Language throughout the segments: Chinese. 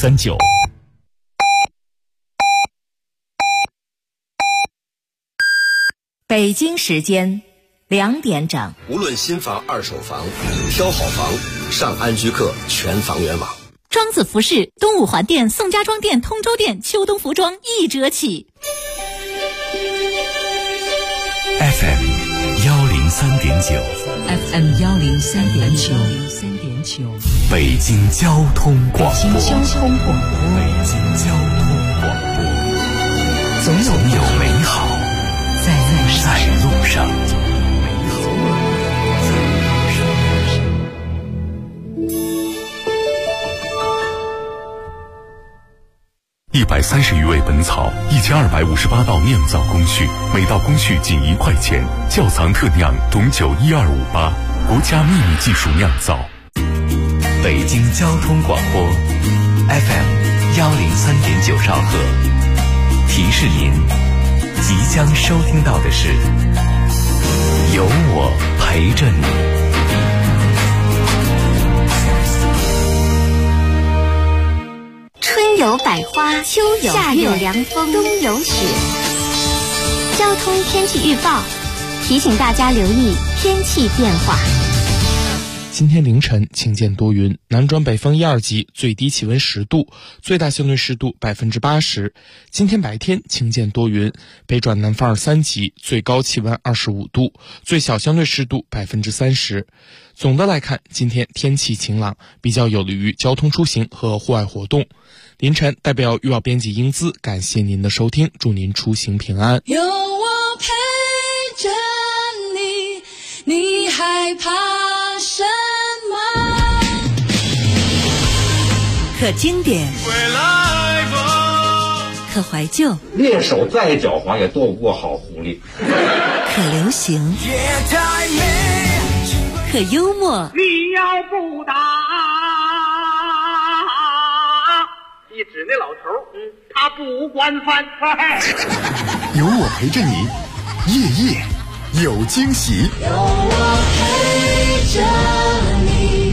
2039。 北京时间2点整。 无论新房、二手房，挑好房，上安居客全房源网。 庄子服饰东五环店、宋家庄店、通州店秋冬服装1折起。 FM 103.9 FM 103.9 北京交通广播。 北京交通广播， 总有美好在路上。130余味本草，1258道酿造工序，每道工序仅1块钱。窖藏特酿董酒1258，国家秘密技术酿造。北京交通广播 FM 103.9兆赫，提示您即将收听到的是有我陪着你。 春有百花，秋有夏有凉风，冬有雪。交通天气预报提醒大家留意天气变化。 今天凌晨晴间多云，南转北风1、2级，最低气温10度，最大相对湿度80%。今天白天晴间多云，北转南风2、3级，最高气温25度，最小相对湿度30%。总的来看，今天天气晴朗，比较有利于交通出行和户外活动。凌晨代表预报编辑英姿，感谢您的收听，祝您出行平安。 有我陪着你，你害怕什么？ 可经典，可怀旧， 猎手再狡猾也斗不过好狐狸。 可流行，可幽默。 你要不打，一指那老头，他不管饭。 有我陪着你，夜夜有惊喜。 有我陪着你。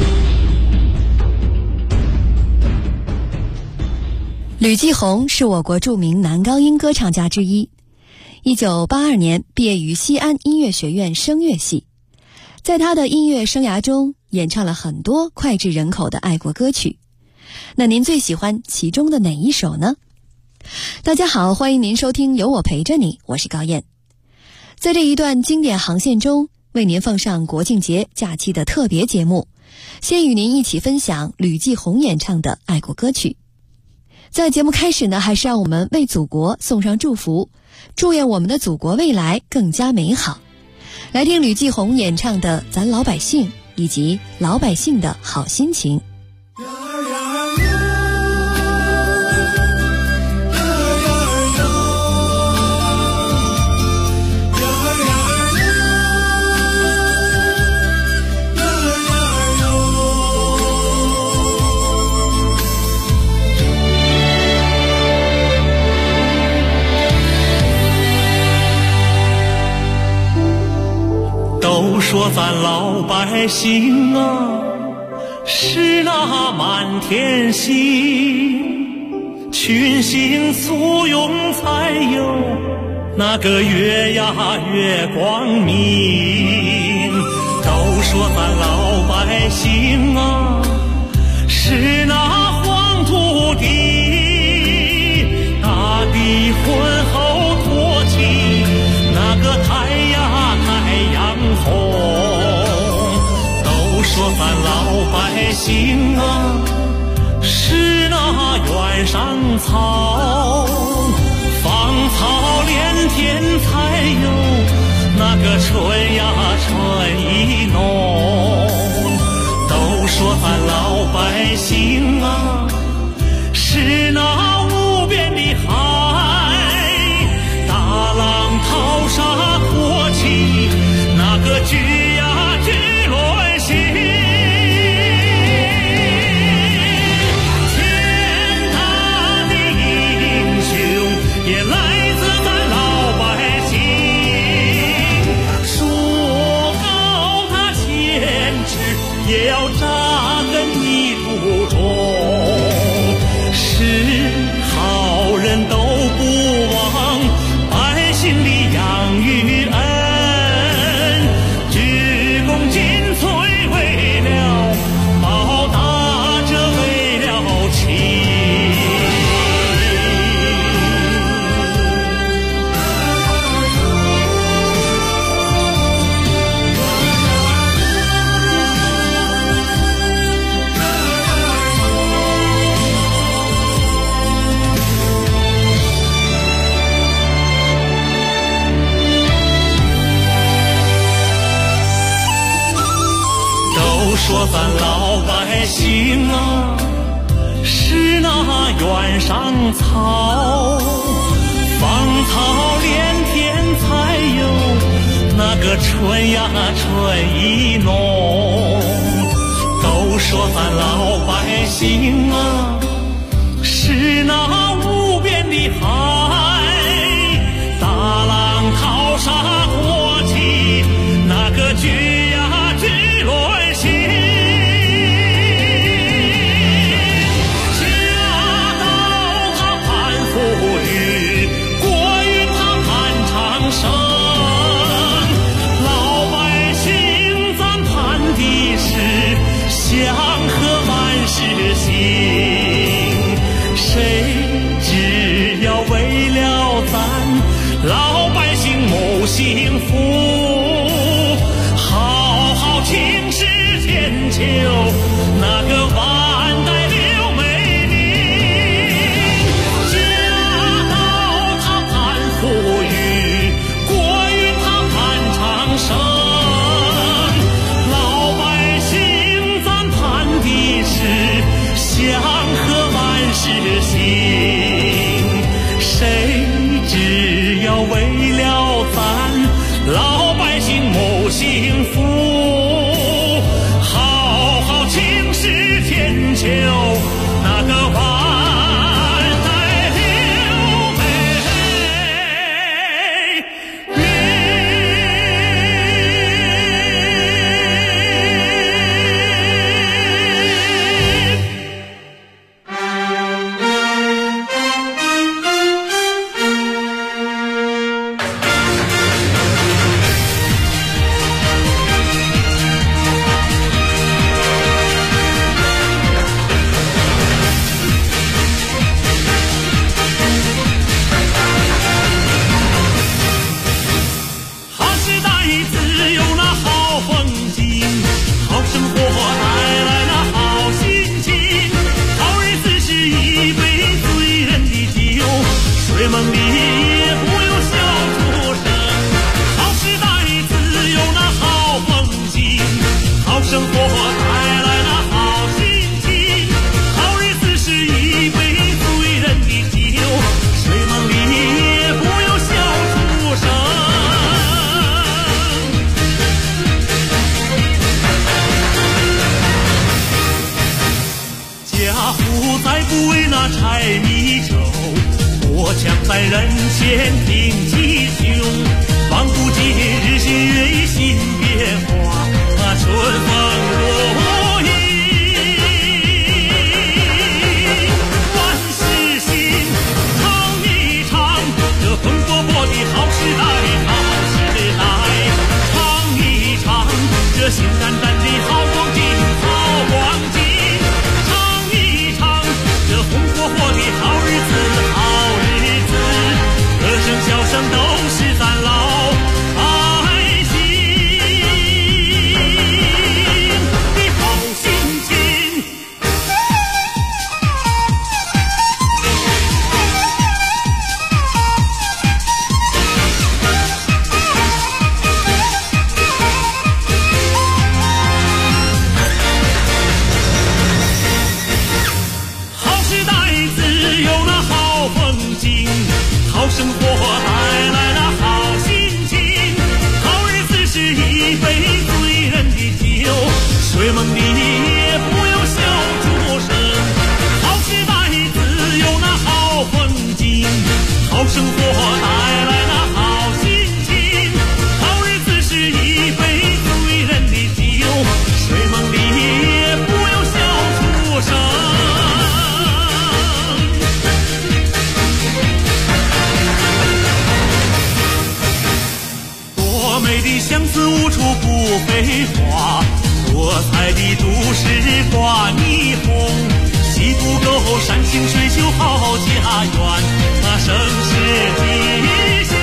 吕继红是我国著名男高音歌唱家之一，1982年毕业于西安音乐学院声乐系。在他的音乐生涯中，演唱了很多脍炙人口的爱国歌曲。那您最喜欢其中的哪一首呢？大家好，欢迎您收听有我陪着你，我是高燕。在这一段经典航线中，为您放上国庆节假期的特别节目，先与您一起分享吕继红演唱的爱国歌曲。在节目开始呢，还是让我们为祖国送上祝福，祝愿我们的祖国未来更加美好。来听吕继红演唱的《咱老百姓》，以及老百姓的好心情。 都说咱老百姓啊，是那满天星，群星簇拥才有那个月呀月光明。都说咱老百姓啊，是那黄土地，大地浑厚托起那个太阳红。都说咱老百姓啊，是那原上草，芳草连天才有那个春呀春意浓。都说咱老百姓啊，是那无边的海，大浪淘沙托起那个巨呀巨轮行。天大的英雄也来自咱老百姓，说高他咱老百姓啊，是那原上草，芳草连天才有那个春呀春意浓。都说咱老百姓啊，是那无边的海，大浪淘沙过起那个巨呀巨轮行。家道它盼富裕，国运它盼长生，老百姓咱盼的是祥和万事兴。谁只要为了咱老百姓谋幸福，好好轻视千秋那个万代留美名。家道它盼富裕，国运它盼长生，老百姓咱盼的是祥和万事兴。谁只要为了咱老百姓谋幸福，好好轻视千秋那个万代留美在人间听吉凶，望不尽日新月异新变化，春风如意，万事兴，唱一唱这风勃勃的好时代，好时代，唱一唱这新淡淡的好光景，好光景，唱一唱这红火火的好日子，好日子。歌声笑声都是咱老百姓的好心情。好时代自有那好风景，好生活带来了好心情，好日子是一杯醉人的酒，睡梦里也不由笑出声。好时代自有那好风景，好生活带来了好心情，好日子是一杯醉人的酒，睡梦里也不由笑出声。美的相思无处不飞花，多彩的都市挂霓虹，西渡沟山清水秀好家园，盛世吉祥。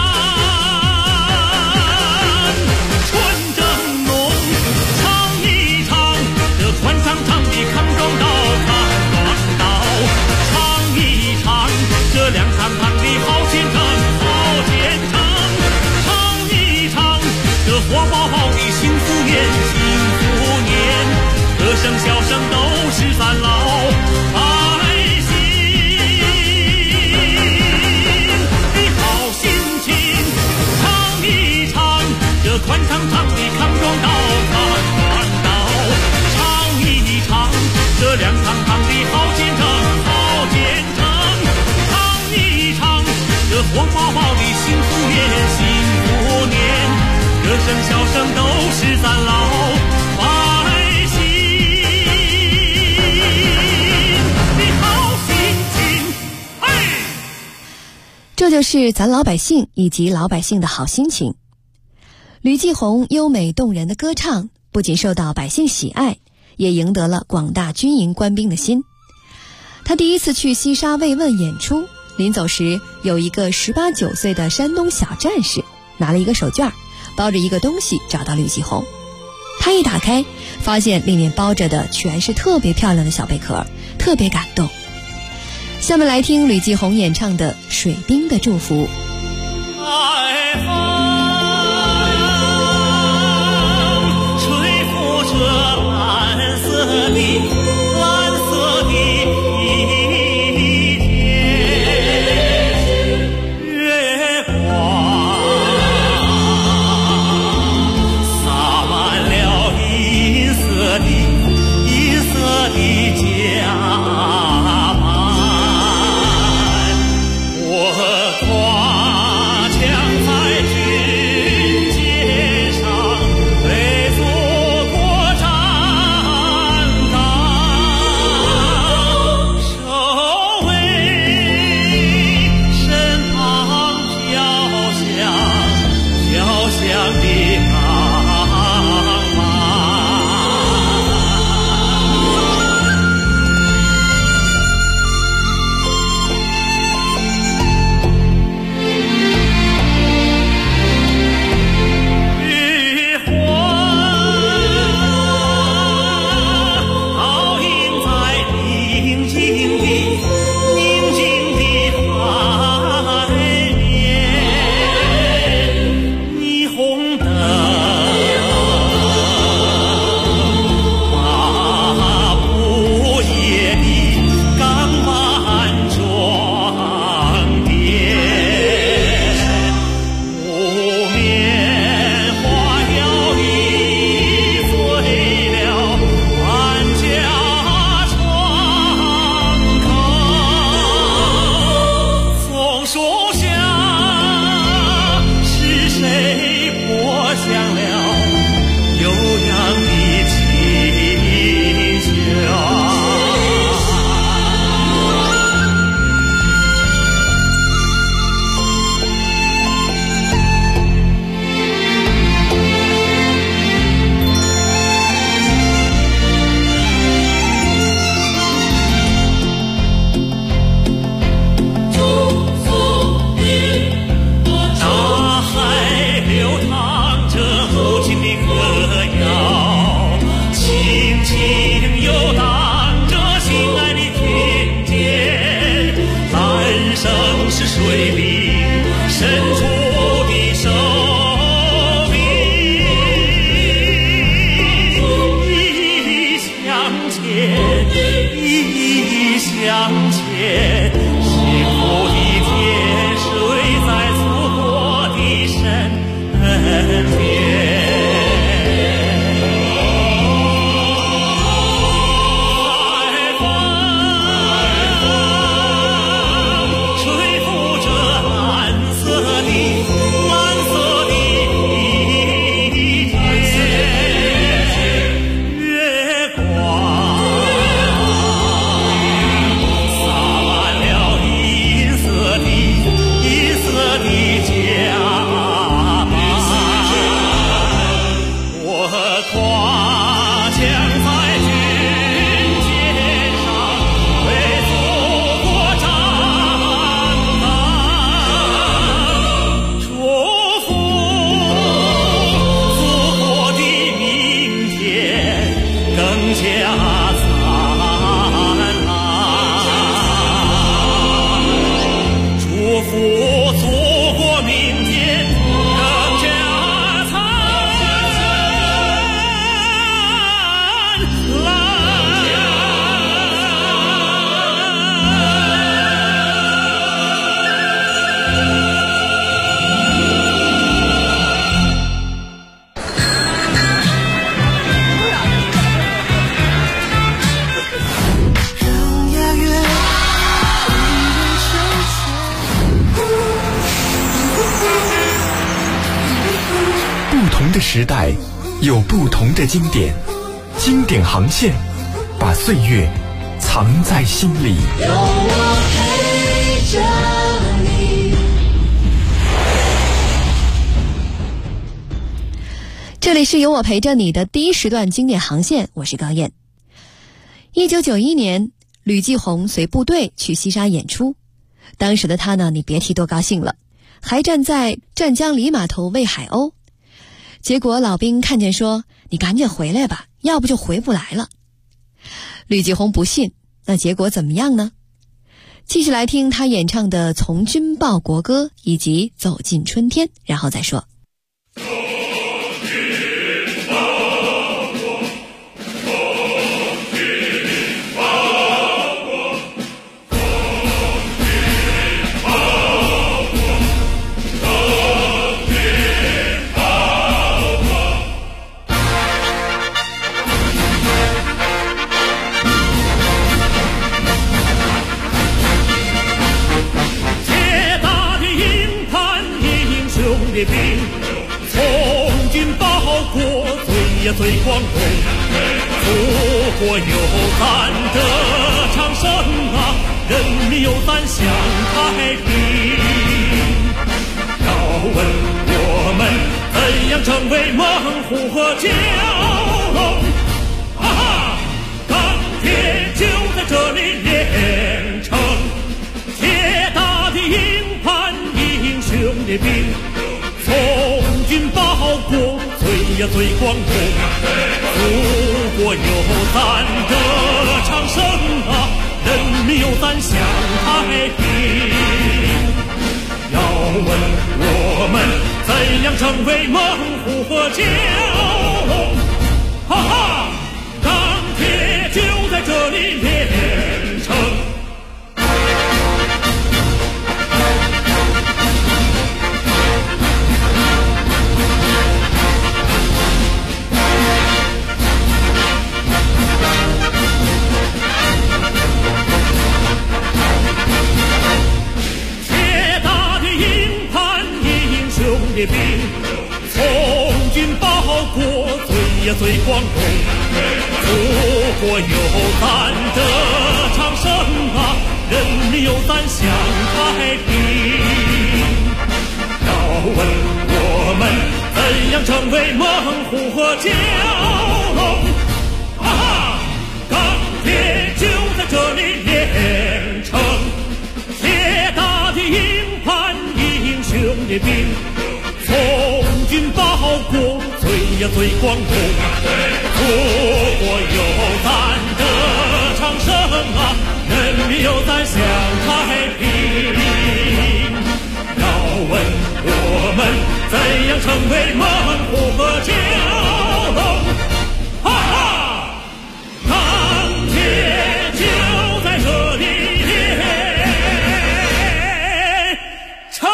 春正浓，唱一唱这宽长长的康庄道，康庄道，唱一唱这亮堂堂的好前程，好前程。这火爆爆的幸福年，幸福年， 笑声都是咱老百姓的好心情。 这就是咱老百姓以及老百姓的好心情。吕继红优美动人的歌唱不仅受到百姓喜爱，也赢得了广大军营官兵的心。他第一次去西沙慰问演出，临走时有一个18、19岁的山东小战士拿了一个手绢，包着一个东西找到吕继红。他一打开，发现里面包着的全是特别漂亮的小贝壳，特别感动。下面来听吕继红演唱的《水兵的祝福》。 吹拂着蓝色的月光，洒满了银色的甲板。我跨枪在军舰上，为祖国站岗，守卫身旁飘香的钢板。月华倒映在宁静的海面，霓虹灯把不夜的钢板装点，木棉花摇曳醉了万家窗口。松树下是谁播响了悠扬的琴弦？大海流淌着母亲的歌谣，轻轻游荡着心爱的田间。蓝生是水兵伸出的手臂，一向前，幸福的天水在祖国的身边。海风吹拂着蓝色的天，月光洒满了银色的甲板。 时代有不同的经典，经典航线把岁月藏在心里。 有我陪着你。 这里是有我陪着你的第一时段经典航线，我是高燕。1991年，吕继红随部队去西沙演出，当时的他呢，你别提多高兴了，还站在湛江里码头喂海鸥。结果老兵看见说：“你赶紧回来吧，要不就回不来了。”吕继红不信，那结果怎么样呢？继续来听他演唱的《从军报国歌》以及《走进春天》，然后再说。 列兵从军报国，最光荣。祖国有咱的长生啊，人民有咱享太平。要问我们怎样成为猛虎和蛟龙？哈哈，钢铁就在这里炼成，铁打的营盘，英雄列兵。从军报国，最光荣。祖国有咱的长生啊，人民有咱享太平。要问我们怎样成为猛虎和蛟龙？哈哈，钢铁就在这里炼成。列兵从军报国，最光荣。祖国有咱的长生啊，人民有咱享太平。要问我们怎样成为猛虎和蛟龙？哈哈，钢铁就在这里炼成，铁打的营盘，英雄列兵。从军报国，最光荣。祖国有咱的长生啊，人民有咱享太平。要问我们怎样成为猛虎和蛟龙？哈哈，钢铁就在这里炼成。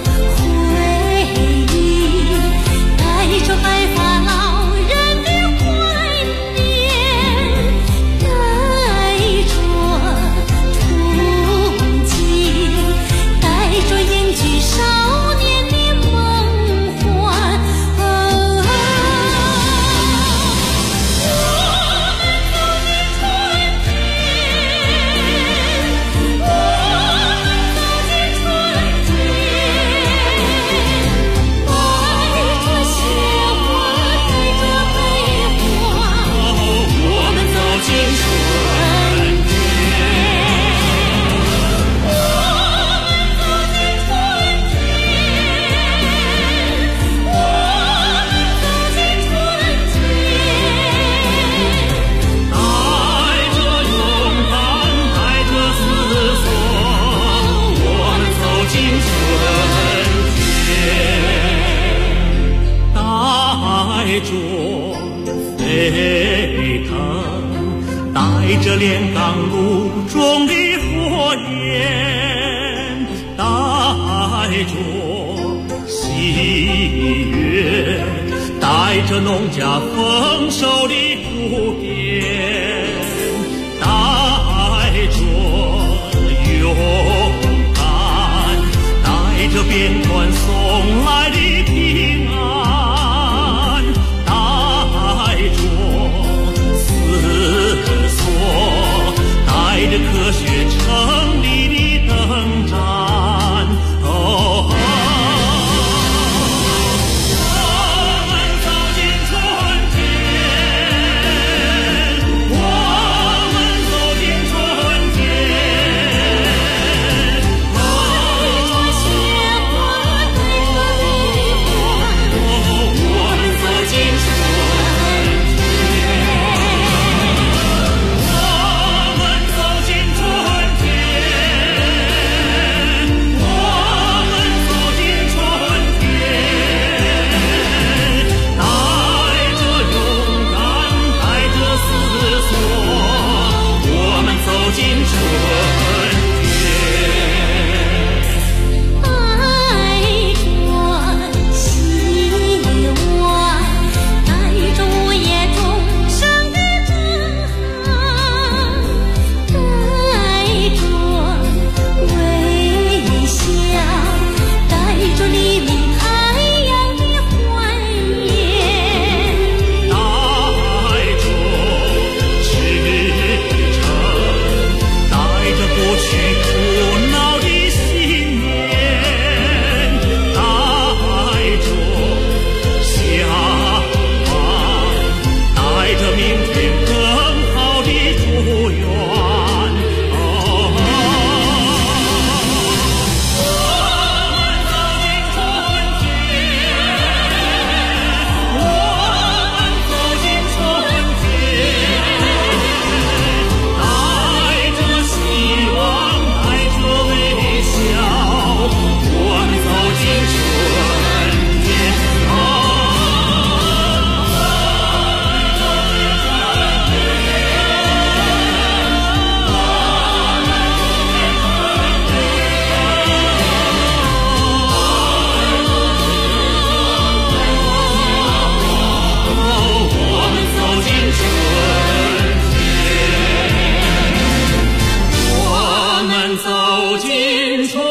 带着白发老人的着炼钢炉中的火焰，带着喜悦，带着农家丰收的普遍，带着勇敢，带着边关送来的平安，带着思索，带着科学成立的登展。哦，我们走进春天，我们走进春天，带着鲜花，带着礼花，我们走进春天，我们走进春天，我们走进春天，带着勇敢，带着思索，我们走进春带着希望，带着午夜钟声的震撼，带着微笑，带着黎明太阳的欢颜， 带着赤诚，带着不去苦恼的信念，带着向往，带着明天更好的祝愿。我们走进春天，我们走进春天，带着希望，带着微笑，我们走进春天。我们走进春天，我们走进春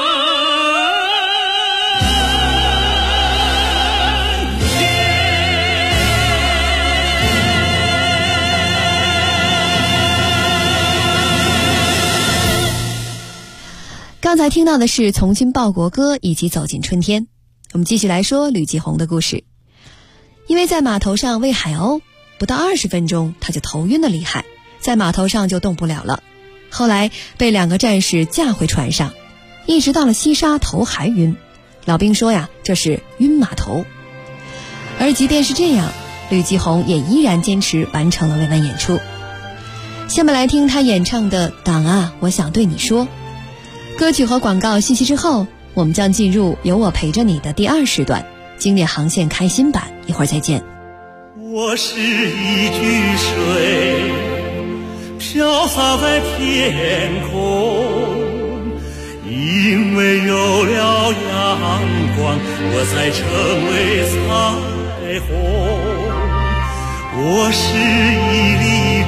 刚才听到的是《从新报国歌》以及《走进春天》。我们继续来说吕继红的故事。因为在码头上喂海鸥，不到20分钟他就头晕的厉害，在码头上就动不了了。后来被2个战士架回船上，一直到了西沙头还晕。老兵说呀，这是晕码头。而即便是这样，吕继红也依然坚持完成了慰问演出。下面来听他演唱的《党啊，我想对你说》。歌曲和广告信息之后，我们将进入有我陪着你的第2时段，经典航线开心版，一会儿再见。 我是一句水，飘洒在天空，因为有了阳光，我才成为彩虹。我是一粒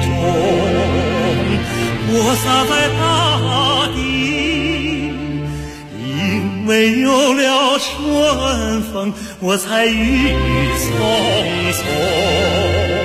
种，我撒在大地，因为有了春风，我才郁郁葱葱。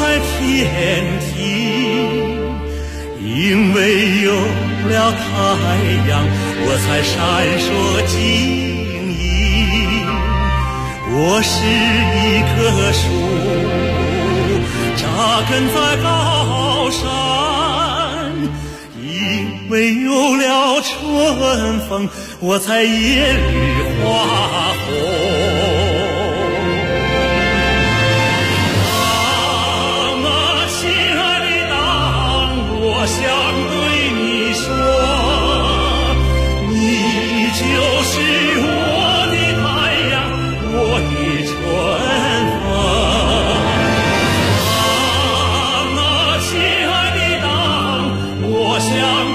在天庭，因为有了太阳，我才闪烁晶莹。我是一棵树，扎根在高山，因为有了春风，我才叶绿花红。我想对你说，你就是我的太阳，我的春风。亲爱的党，我想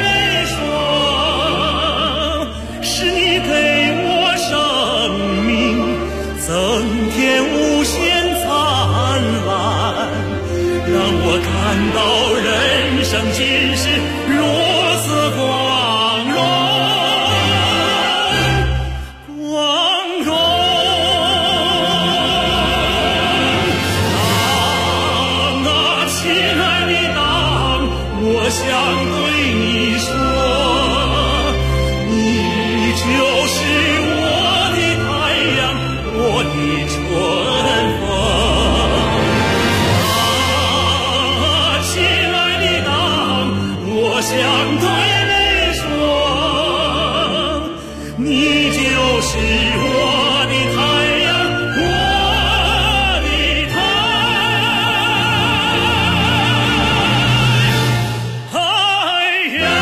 对你说，是你给我生命增添无限灿烂，让我感到人生今世如此光荣，光荣。亲爱的党，我想对你说，你就是我的太阳，我的春风。我想对你说，你就是我的太阳，我的太阳。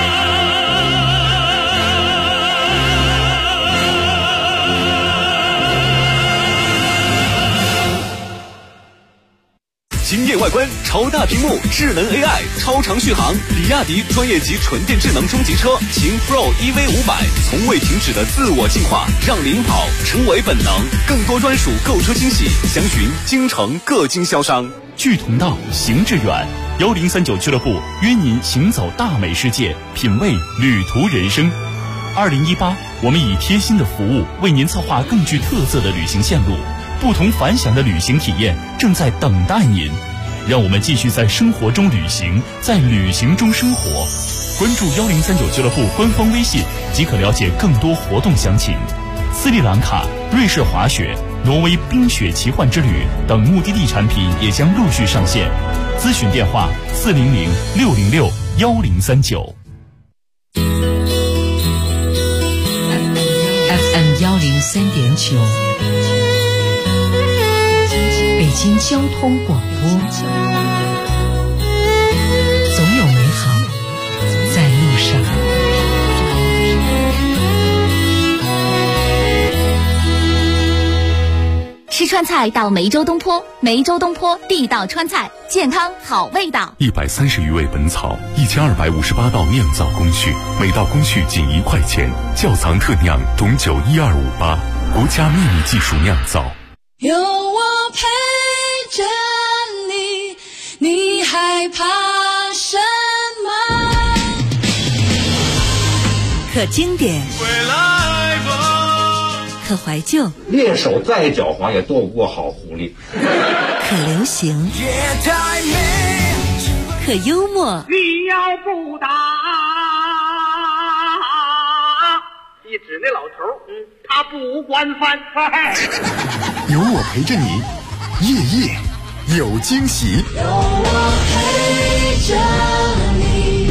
惊艳外观，超大屏幕，智能 AI， 超长续航，比亚迪专业级纯电智能中级车秦 Pro EV500，从未停止的自我进化，让领跑成为本能。更多专属购车惊喜，详询京城各经销商。 聚同道，行致远，1039俱乐部约您行走大美世界，品味旅途人生。2018，我们以贴心的服务为您策划更具特色的旅行线路，不同凡响的旅行体验正在等待您。让我们继续在生活中旅行，在旅行中生活。关注1039俱乐部官方微信即可了解更多活动详情。斯里兰卡、瑞士滑雪、挪威冰雪奇幻之旅等目的地产品也将陆续上线。咨询电话400-606-1039。 FM 103.9，北京交通广播，总有美好在路上。 吃川菜到梅州东坡，梅州东坡地道川菜，健康好味道。 130余味本草，1258道酿造工序，每道工序仅1块钱，窖藏特酿董酒12588，国家秘密技术酿造。 有我陪着你，你害怕什么？ 可经典， 回来吧。 可怀旧， 猎手再狡猾也躲不过好狐狸。 可流行，可幽默。 你要不打，一指那老头，他不管饭。 有我陪着你，夜夜有惊喜。 有我陪着你。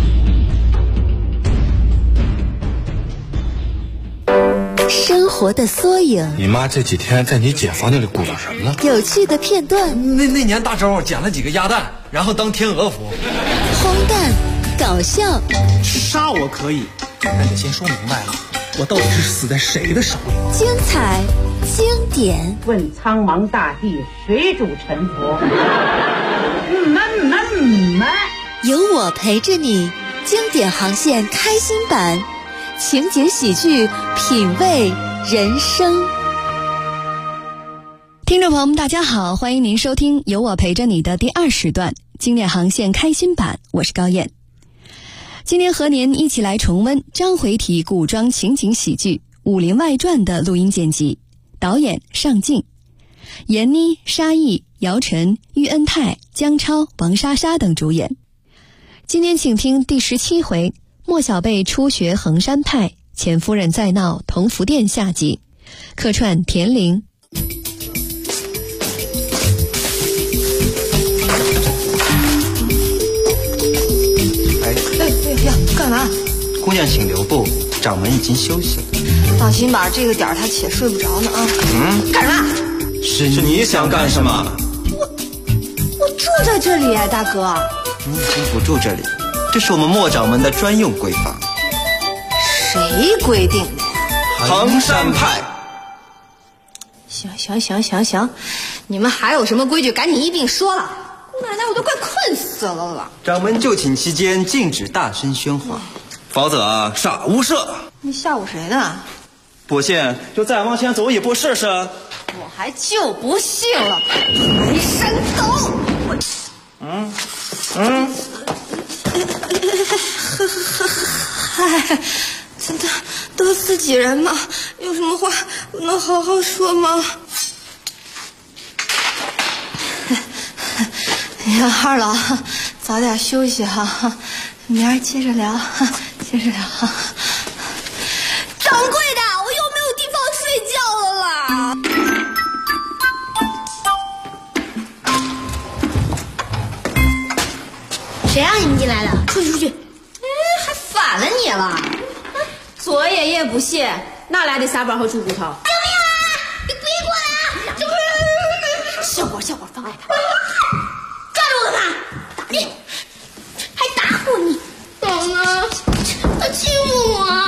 生活的缩影。 你妈这几天在你姐房间里鼓捣什么呢？ 有趣的片段。 那年大周捡了几个鸭蛋，然后当天鹅服。 荒诞，搞笑。 杀我可以，但得先说明白了，我到底是死在谁的手里？ 精彩，经典。 问苍茫大地，谁主沉浮？ 有我陪着你，经典航线开心版。情景喜剧，品味人生。 听众朋友们大家好，欢迎您收听有我陪着你的第2时段经典航线开心版，我是高燕。今天和您一起来重温章回体古装情景喜剧《武林外传》的录音剪辑，导演尚敬。 闫妮、沙溢、姚晨、喻恩泰、姜超、王莎莎等主演。今天请听第17回莫小贝初学衡山派，前夫人再闹同福店下集，客串田玲。 呀，干嘛？ 姑娘请留步，掌门已经休息了。 放心吧，这个点儿他且睡不着呢啊。干什么？ 是你想干什么？ 我住在这里，大哥。 你已经不住这里，这是我们莫掌门的专用闺房。 谁规定的呀？ 衡山派。 行，你们还有什么规矩，赶紧一并说了。姑奶奶，我都快困死了。 掌门就寝期间禁止大声喧哗，否则杀无赦。 你吓唬谁呢？ 不信就再往前走一步试试。 我还就不信了，抬身走。嗨，真的都自己人嘛，有什么话不能好好说吗？哎呀，二老，早点休息哈，明儿接着聊。掌柜的，我又没有地方睡觉了啦！ 谁让你们进来的？出去！ 还反了你了！昨夜夜不谢，哪来的沙包和猪骨头？救命啊！你别过来啊！这不是小伙妨碍他。 抓住我干嘛？打你！还打我你！妈妈，他欺负我。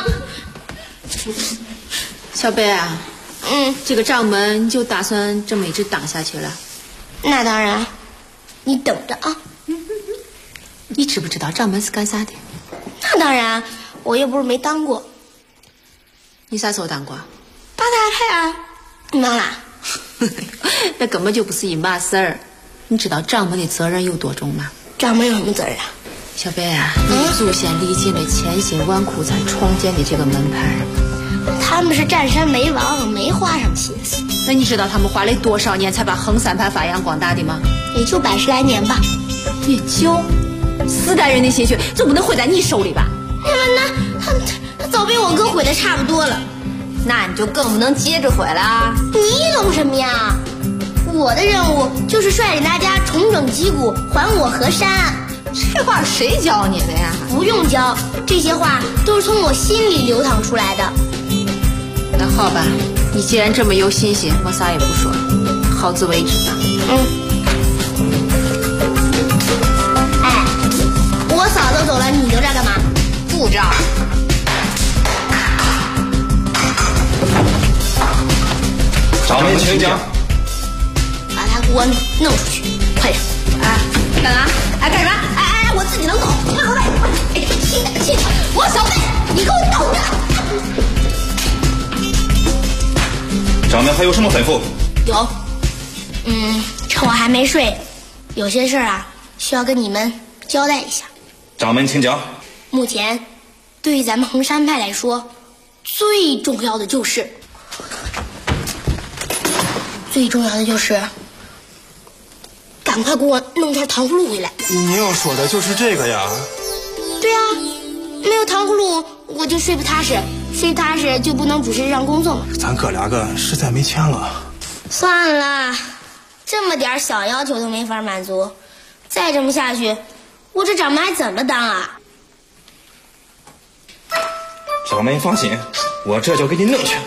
小贝啊，这个掌门就打算这么一直当下去了？ 那当然，你等着啊。 你知不知道掌门是干啥的？ 那当然，我又不是没当过。 你啥时候当过？ 八大太啊，你忘了？ 那根本就不是一码事儿。你知道掌门的责任有多重吗？ 掌门有什么责任啊？ 小贝啊，你祖先历尽了千辛万苦才创建的这个门派， 他们是占山为王，没花上心思。 那你知道他们花了多少年才把衡山派发扬光大的吗？ 也就110来年吧。 也就4代人的心血，总不能毁在你手里吧？ 他早被我哥毁的差不多了。 那你就更不能接着毁了。 你懂什么呀？我的任务就是率领大家重整旗鼓，还我河山。 这话谁教你的呀？ 不用教，这些话都是从我心里流淌出来的。 那好吧，你既然这么有信心，我啥也不说，好自为之吧。 我嫂子走了，你留着干嘛？ 不着。 掌门请讲。 把他给我弄出去，快点！ 干啥？干什么？ 我自己能走。气他！我小贝，你给我等着！ 掌门还有什么吩咐？ 有，趁我还没睡，有些事儿需要跟你们交代一下。 掌门请讲。 目前，对于咱们衡山派来说，最重要的就是赶快给我弄条糖葫芦回来。 你要说的就是这个呀？ 对啊，没有糖葫芦我就睡不踏实，睡不踏实就不能主持上恭送了。 咱哥俩个实在没钱了。 算了，这么点小要求都没法满足，再这么下去，我这掌门还怎么当啊？ 掌门放心，我这就给你弄去。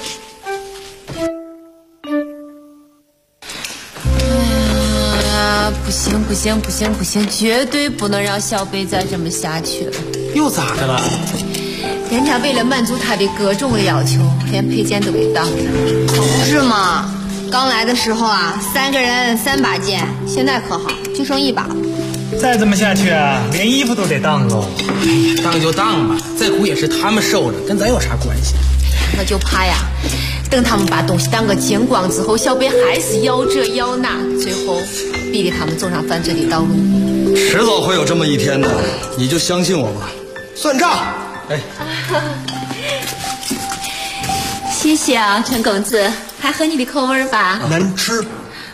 不行，绝对不能让小贝再这么下去了。 又咋的了？ 人家为了满足他的各种的要求，连佩剑都给当了。不是嘛？刚来的时候3个人3把剑，现在可好，就剩1把了。 再这么下去连衣服都得当喽。 当就当吧，再苦也是他们受的，跟咱有啥关系？ 我就怕等他们把东西当个精光之后，小贝还是要这要那，最后逼得他们走上犯罪的道路。 迟早会有这么一天的，你就相信我吧。算账。 谢谢陈公子，还合你的口味吧？ 难吃。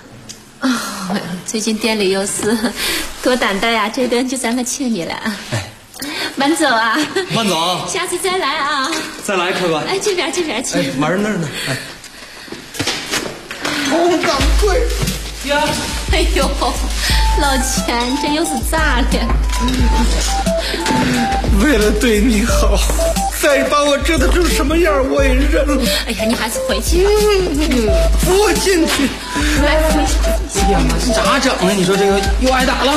啊，最近店里有事，多担待呀，这顿就咱们请你了。哎，慢走啊， 慢走， 下次再来啊。 再来，客官。 哎，这边请。 哎，门那儿呢。哎， 佟掌柜呀，哎呦，老钱，这又是咋的？ 为了对你好，再把我折腾成什么样我也认了。 哎呀，你还是回去吧。 我进去。 来，回去。 哎呀妈，咋整呢？你说这个又挨打了。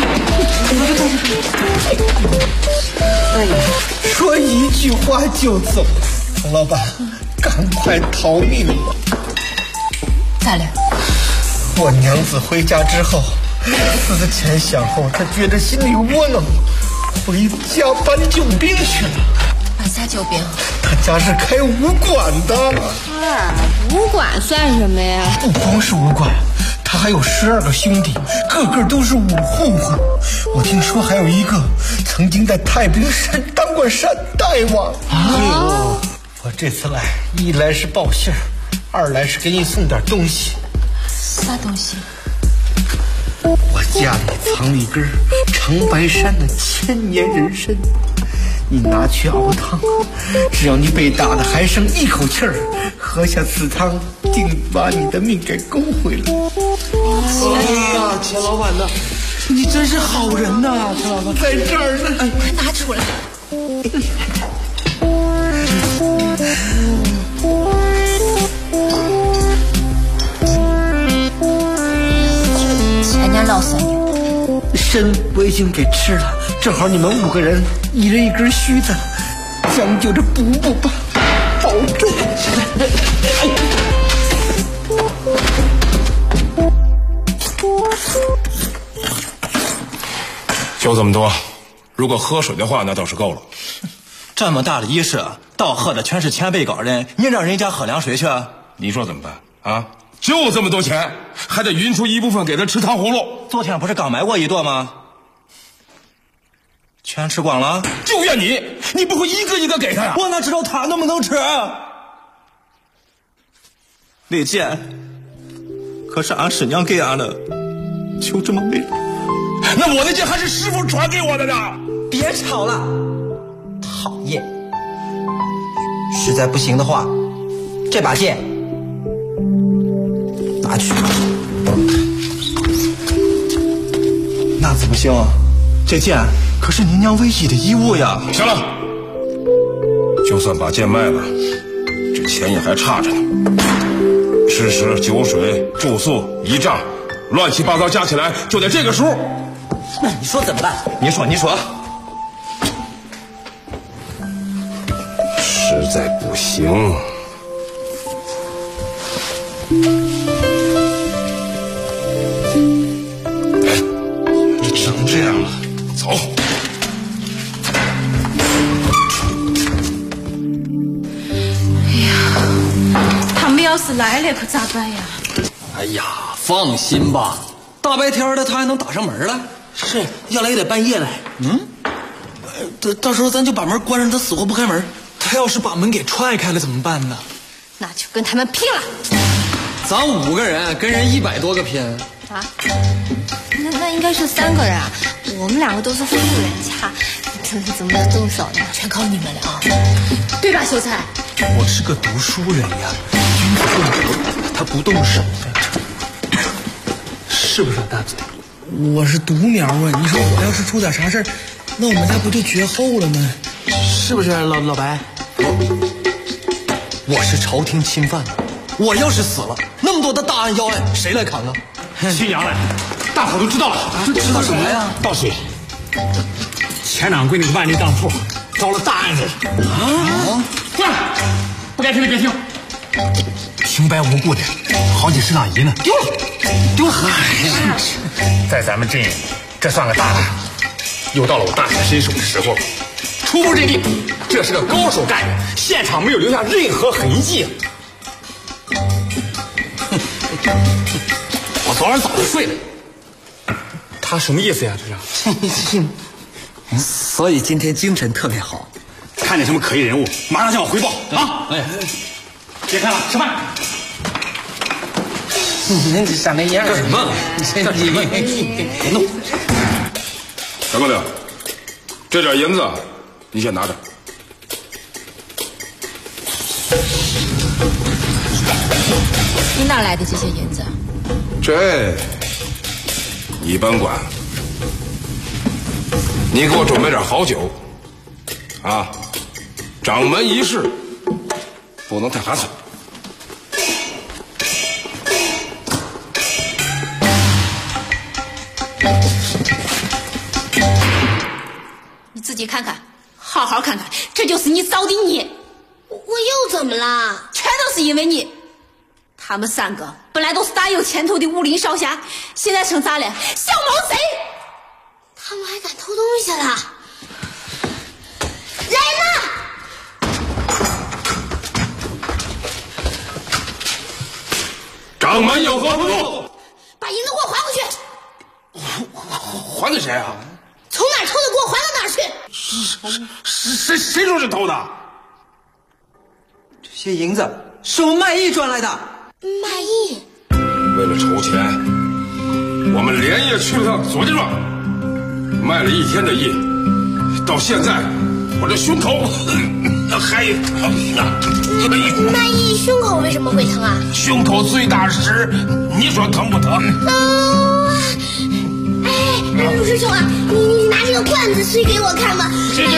哎呀，说一句话就走。冯老板，赶快逃命吧。 咋了？ 我娘子回家之后，思前想后，她觉得心里窝囊，回家搬救兵去了。 搬啥救兵？ 她家是开武馆的。 武馆算什么呀？ 不光是武馆，她还有12个兄弟，个个都是武混混。我听说还有一个曾经在太平山当过山大王。啊！我这次来，一来是报信儿，二来是给你送点东西。 啥东西？ 我家里藏了一根长白山的千年人参，你拿去熬汤，只要你被打的还剩一口气儿，喝下此汤，定把你的命给勾回来。 哎呀，钱老板呐，你真是好人呐！钱老板在这儿呢， 哎，快拿出来。前年老孙参我已经给吃了，正好你们5个人一人一根须子，将就着补补吧，保重。 就这么多，如果喝水的话，那倒是够了。 这么大的仪式，到喝的全是前辈高人，你让人家喝凉水去？ 你说怎么办啊？就这么多钱，还得匀出一部分给他吃糖葫芦。 昨天不是刚买过1垛吗？全吃光了？ 就怨你，你不会一个一个给他呀？ 我哪知道他能不能吃？李健，可是俺师娘给俺的，就这么没了。 那我的剑还是师傅传给我的呢。 别吵了，讨厌。实在不行的话，这把剑拿去。那怎么行啊？这剑可是您娘唯一的遗物呀！ 行了，就算把剑卖了，这钱也还差着呢。吃食、酒水、住宿、仪仗，乱七八糟加起来就得这个数。 那你说怎么办？你说。 实在不行，这只能这样了。走。 他们要是来了可咋办呀？ 哎呀，放心吧，大白天的他还能打上门来？是，要来也得半夜来。到时候咱就把门关上，他死活不开门。他要是把门给踹开了怎么办呢？ 那就跟他们拼了！ 咱5个人跟人100多个拼啊？那应该是3个人啊，我们2个都是富人家，怎么能动手呢？全靠你们了啊，对吧，秀才？ 我是个读书人呀，君子动手，他不动手的，是不是大嘴？ 我是独苗啊，你说我要是出点啥事儿，那我们家不就绝后了吗？是不是老白？ 我是朝廷钦犯的，我要是死了，那么多的大案要案，谁来扛啊？ 新娘来，大伙都知道了。 知道什么呀？ 道喜，钱掌柜那个万利当铺遭了大案子啊！算了，不该听的别听，平白无故的好几十两银呢，丢了。在咱们镇，这算个大案。又到了我大显身手的时候了。初步认定，这是个高手干的，现场没有留下任何痕迹。我昨晚早就睡了。他什么意思呀？这是。 所以今天精神特别好。 看见什么可疑人物，马上向我汇报啊！哎，别看了，吃饭。 你这啥那样？ 干什么？别弄！ 张公领，这点银子你先拿着。 你哪来的这些银子？ 这你甭管，你给我准备点好酒啊！掌门仪式不能太寒碜。 你自己看看，好好看看，这就是你造的孽。 我又怎么了？ 全都是因为你。他们三个本来都是大有前途的武林少侠，现在成咋了？小毛贼！ 他们还敢偷东西了？来嘛！ 掌门有何吩咐？ 把银子给我还回去。 还给谁啊？ 从哪儿偷的给我还到哪儿去。 谁说是偷的？ 这些银子是我卖艺赚来的。 卖艺？ 为了筹钱，我们连夜去了趟左家庄，卖了1天的艺，到现在我这胸口还疼呢。 卖艺胸口为什么会疼啊？ 胸口最大时，你说疼不疼？ 陆师兄啊，你拿这个罐子吹给我看吧。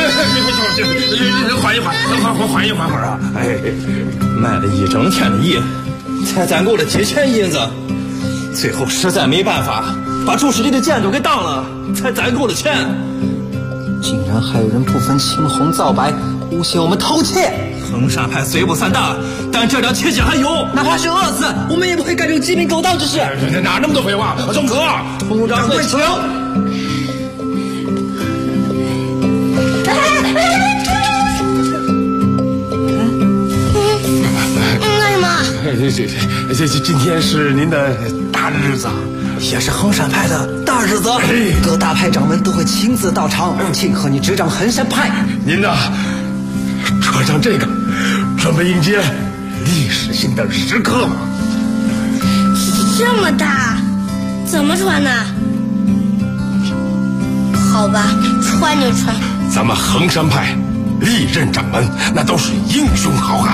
缓一会儿啊！ 哎，卖了一整天的艺，才攒够了几千银子，最后实在没办法，把祝师弟的剑都给当了，才攒够了钱。竟然还有人不分青红皂白，诬陷我们偷窃。衡山派虽不算大，但这点气节还有，哪怕是饿死，我们也不会干这种鸡鸣狗盗之事。 哪那么多废话？钟哥， 副掌柜请。 干什么？ 今天是您的大日子， 也是衡山派的大日子，各大派掌门都会亲自到场庆贺你执掌衡山派。 您呢，穿上这个，准备迎接历史性的时刻吗？ 这么大，怎么穿呢？好吧，穿就穿。 咱们衡山派历任掌门那都是英雄好汉，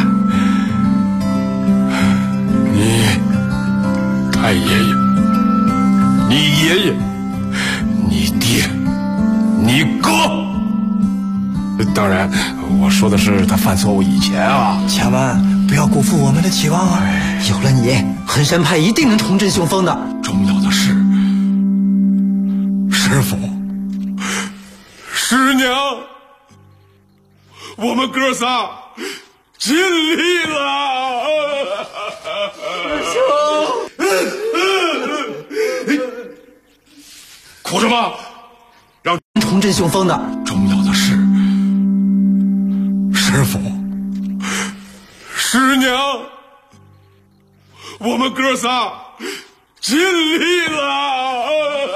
你太爷爷，你爷爷，你爹，你哥，当然我说的是他犯错误以前啊， 千万不要辜负我们的期望啊！有了你，衡山派一定能重振雄风的。 重要的是，师傅，师娘，我们哥仨尽力了。哭什么？让重振雄风的。 重要的是，师傅，师娘，我们哥仨尽力了。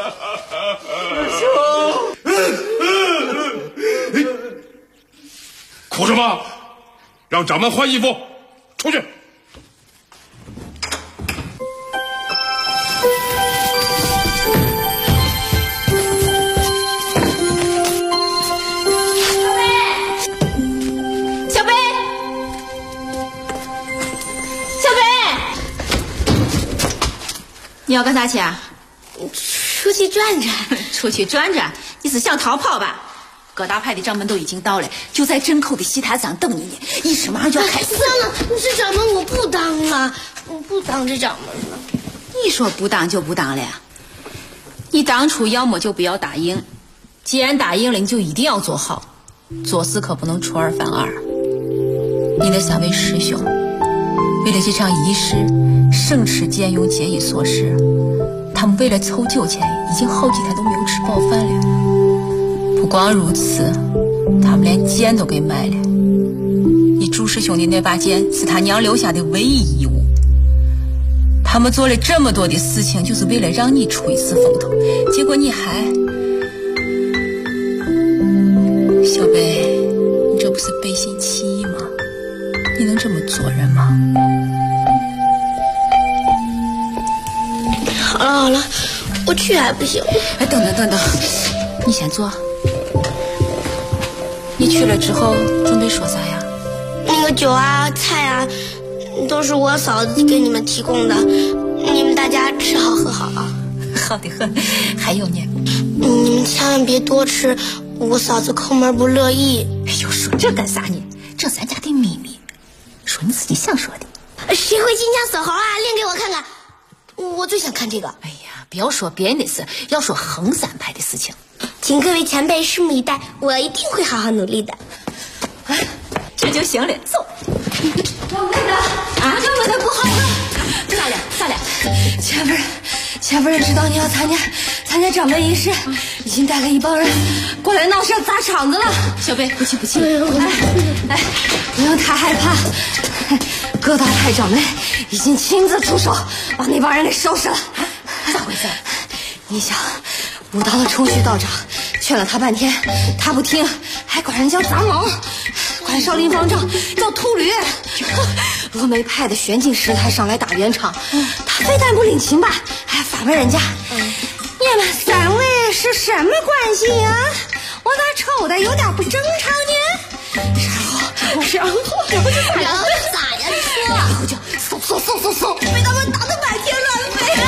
哭什么？让掌门换衣服，出去。 小贝，小贝，你要干啥去啊？ 出去转转。 出去转转？你是想逃跑吧？各大派的掌门都已经到了，就在镇口的戏台上等你呢。仪式马上就要开始。 算了，这掌门我不当了，我不当这掌门了。 你说不当就不当了呀？你当初要么就不要答应，既然答应了，你就一定要做好，做事可不能出尔反尔。你那三位师兄为了这场仪式，省吃俭用，节衣缩食，他们为了凑酒钱，已经好几天都没有吃饱饭了。不光如此，他们连剑都给卖了。你祝师兄的那把剑是他娘留下的唯一遗物。他们做了这么多的事情，就是为了让你出一次风头，结果你还……小贝，你这不是背信弃义吗？你能这么做人吗？ 不去还不行。 哎，等等，你先坐。你去了之后准备说啥呀？ 那个酒啊、菜啊，都是我嫂子给你们提供的，你们大家吃好喝好啊。 好的很。还有呢， 你们千万别多吃，我嫂子抠门不乐意。 哎呦，说这干啥呢？这咱家的秘密，说你自己想说的。 谁会金枪锁喉啊？练给我看看，我最想看这个。 哎呀，不要说别人的事，要说衡山派的事情。 请各位前辈拭目以待，我一定会好好努力的。 这就行了，走。 要问的啊，要问的不好了。 咋了？ 前夫人知道你要参加掌门仪式，已经带了一帮人过来闹事砸场子了。 小贝，不气。 哎，不用太害怕，各大太掌门已经亲自出手把那帮人给收拾了。 咋回事？ 你想，武当的冲虚道长劝了他半天，他不听，还管人叫杂毛，管少林方丈叫秃驴。峨眉派的玄镜师太上来打圆场，他非但不领情吧，还反问人家：你们三位是什么关系呀？我咋瞅的有点不正常呢？然后咋呀？说， 然后就嗖，被他们打得满天乱飞。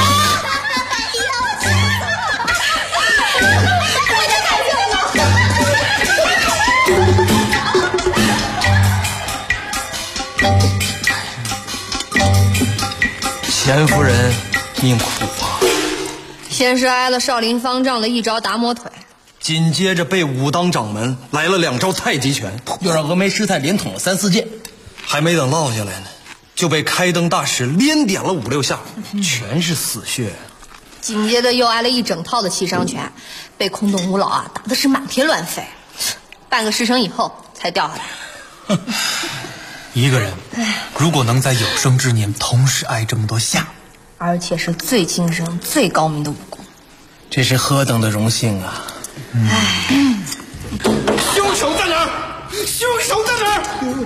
钱夫人命苦啊！ 先是挨了少林方丈的一招达摩腿， 紧接着被武当掌门来了2招太极拳， 又让峨眉师太连捅了3、4剑， 还没等落下来呢，就被开灯大师连点了5、6下，全是死穴。 紧接着又挨了一整套的七伤拳，被空洞吴老啊打的是满天乱飞，半个时辰以后才掉下来。 一个人如果能在有生之年同时挨这么多下， 而且是最精深、最高明的武功， 这是何等的荣幸啊！ 凶手在哪儿？凶手在哪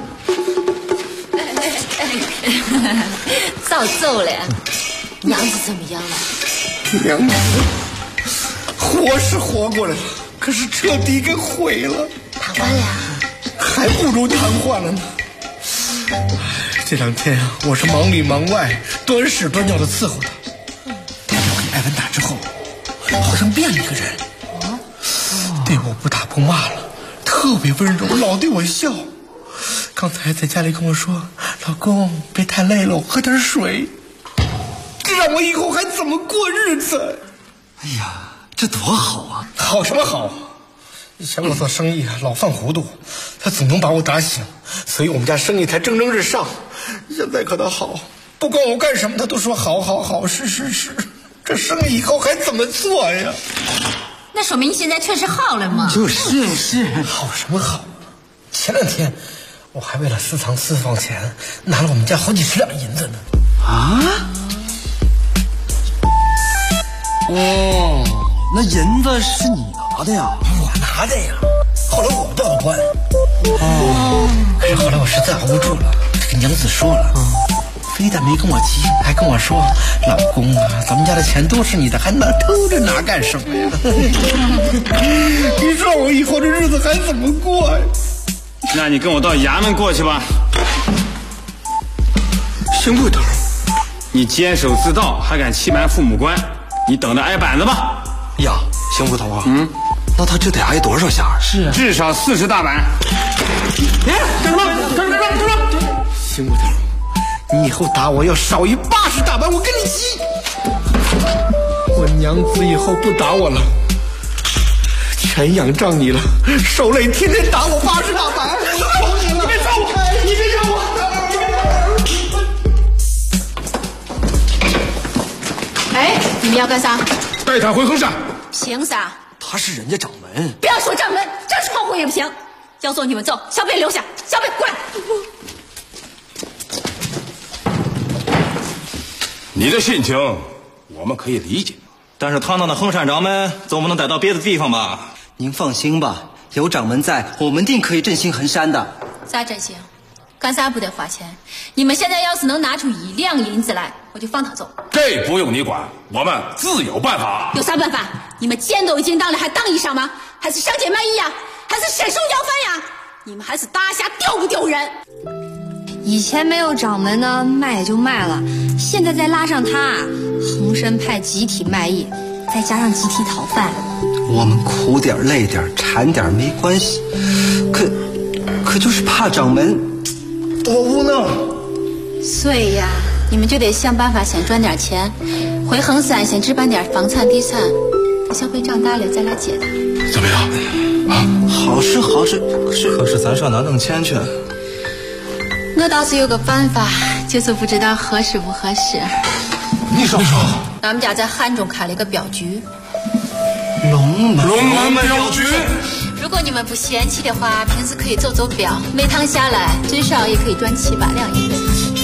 儿？早走了。娘子怎么样了？ 娘子活是活过来了，可是彻底给毁了。 瘫痪了？ 还不如瘫痪了呢。这2天啊，我是忙里忙外，端屎端尿的伺候他。他交给艾文打之后，好像变了一个人，对我不打不骂了，特别温柔，老对我笑。刚才在家里跟我说：“老公，别太累了，我喝点水。”这让我以后还怎么过日子？ 哎呀，这多好啊！ 好什么好？以前我做生意啊，老犯糊涂，他总能把我打醒，所以我们家生意才蒸蒸日上。现在可倒好，不管我干什么，他都说好，是。这生意以后还怎么做呀？ 那说明你现在确实好了嘛。 就是好什么好？前2天我还为了私藏私房钱，拿了我们家好几10两银子呢。 啊？哦，那银子是你拿的呀？ 我拿的呀。后来我报的官。可是后来我实在熬不住了，跟娘子说了，非但没跟我急，还跟我说：“老公啊，咱们家的钱都是你的，还偷着拿干什么呀？”你说我以后这日子还怎么过呀？ 那你跟我到衙门过去吧。 邢捕头， 你监守自盗，还敢欺瞒父母官，你等着挨板子吧。 呀，邢捕头啊，那他这得挨多少下？ 是啊，至少40大板。 干什么？邢捕头，你以后打我要少于80大板，我跟你急。我娘子以后不打我了，全仰仗你了，受累天天打我80大板，我求你了，你别抓我，你别抓我。 哎，你们要干啥？ 带他回衡山。 凭啥？ 他是人家掌门。 不要说掌门，这窗户也不行。要走你们走，小贝留下。小贝过来。 你的心情我们可以理解， 但是堂堂的衡山掌门总不能待到别的地方吧？ 您放心吧，有掌门在，我们定可以振兴衡山的。 咋振兴？干啥不得花钱？你们现在要是能拿出1两银子来， 我就放他走。 这不用你管，我们自有办法。 有啥办法？你们剑都已经当了，还当衣裳吗？还是上街卖艺呀？还是伸手要饭呀？你们还是大侠丢不丢人？ 以前没有掌门呢，卖也就卖了，现在再拉上他，衡山派集体卖艺，再加上集体讨饭， 我们苦点累点馋点没关系，可就是怕掌门多无能。 所以呀，你们就得想办法先赚点钱，回衡山先置办点房产地产，小辉长大了再来接他。 怎么样？啊， 好事，可是咱上哪弄钱去？ 我倒是有个办法，就是不知道合适不合适。 你说。 俺们家在汉中开了一个镖局。 龙门镖局。 如果你们不嫌弃的话，平时可以走走镖，每趟下来最少也可以赚7、8两银子。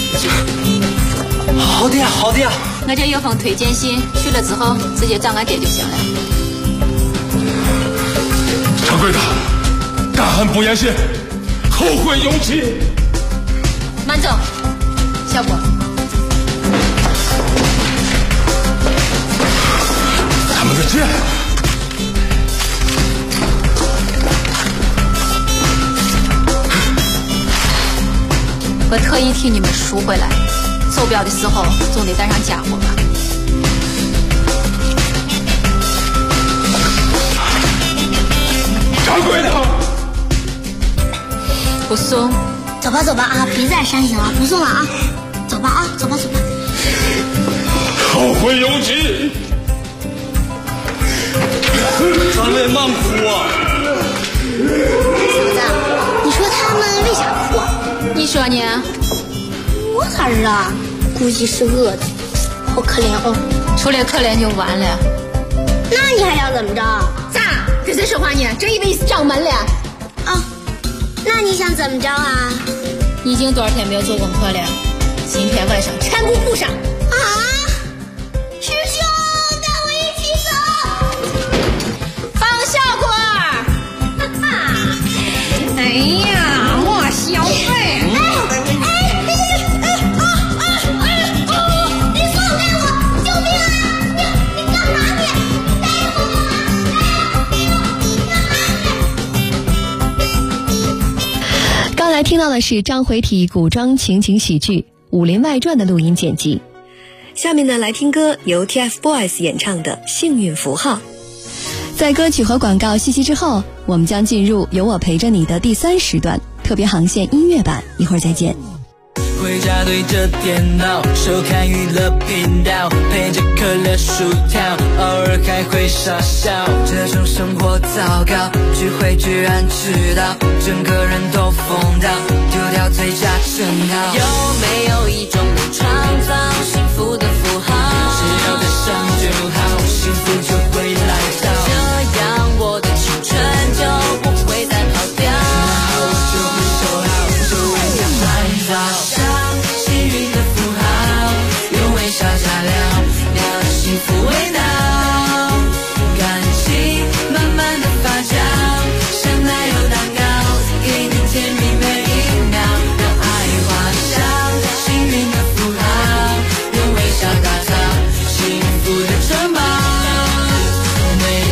好的呀。 我这有封推荐信，去了之后直接找俺爹就行了。 掌柜的，大汉不言谢，后会有期。 慢走，小波。 咱们的剑。 我特意替你们赎回来，走镖的时候总得带上家伙吧。 掌柜的， 不送。 走吧啊，别再煽情了，不送了啊，走吧啊，走吧。 后会有期。 三位慢哭啊！ 小子，你说他们为啥哭啊？ 你说呢？ 我咋知道？估计是饿的，好可怜哦。 除了可怜就完了。 那你还想怎么着？ 咋？跟谁说话呢？真以为是掌门了？ 啊，那你想怎么着啊？ 已经多少天没有做功课了，今天晚上全部补上。 啊！师兄，跟我一起走。 方小果儿。 哎呀，我小费。 你放开我！救命啊！你干嘛你？逮捕我！ 刚才听到的是章回体古装情景喜剧《武林外传》的录音剪辑。下面呢，来听歌，由 TFBOYS 演唱的《幸运符号》。在歌曲和广告信息之后，我们将进入有我陪着你的第3时段特别航线音乐版，一会儿再见。 回家对着电脑收看娱乐频道，配着可乐薯条，偶尔还会傻笑。这种生活糟糕，聚会居然迟到，整个人都疯掉，丢掉最佳称号。有没有一种能创造幸福的符号？只要跟上就好，幸福就会来到。这样我的青春就不会再跑掉。那我就会守好，就为它创造。幸福味道，感情慢慢的发酵，像奶油蛋糕，给你甜蜜每一秒，让爱画上幸运的符号，用微笑打造幸福的城堡。每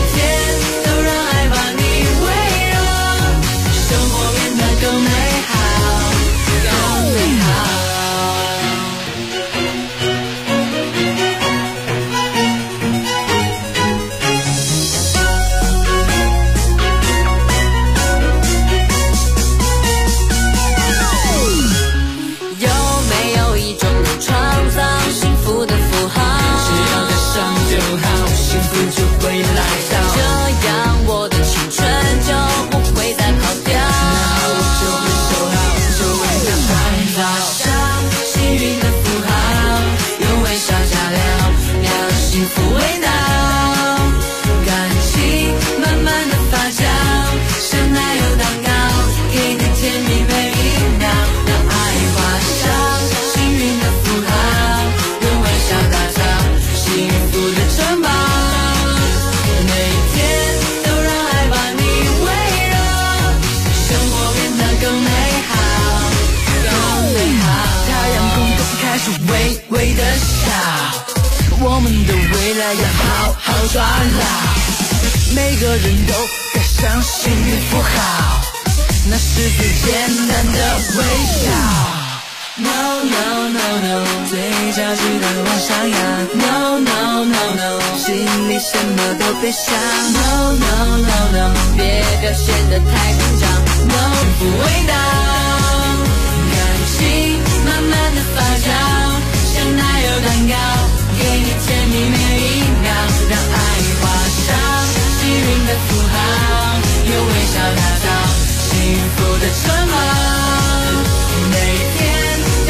每个人都该相信幸福好，那是最简单的微笑。No no no no， 嘴角记得往上扬。No no no no， 心里什么都别想。No no no no， 别表现得太紧张。No， 幸福味道，感情慢慢的发酵，像奶油蛋糕，给你甜蜜每一秒，让爱画上幸运的符号，用微笑打造幸福的城堡。每天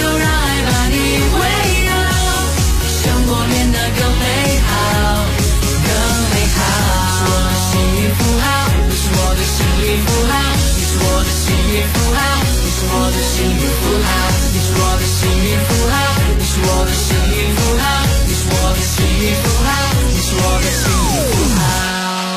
生活变得更美好，更美好。你是我的幸运符号，你是我的幸运符号，你是我的幸运符号，你是我的幸运符号，你是我的幸运符号，你是我的幸运符号，你是我的幸运符号。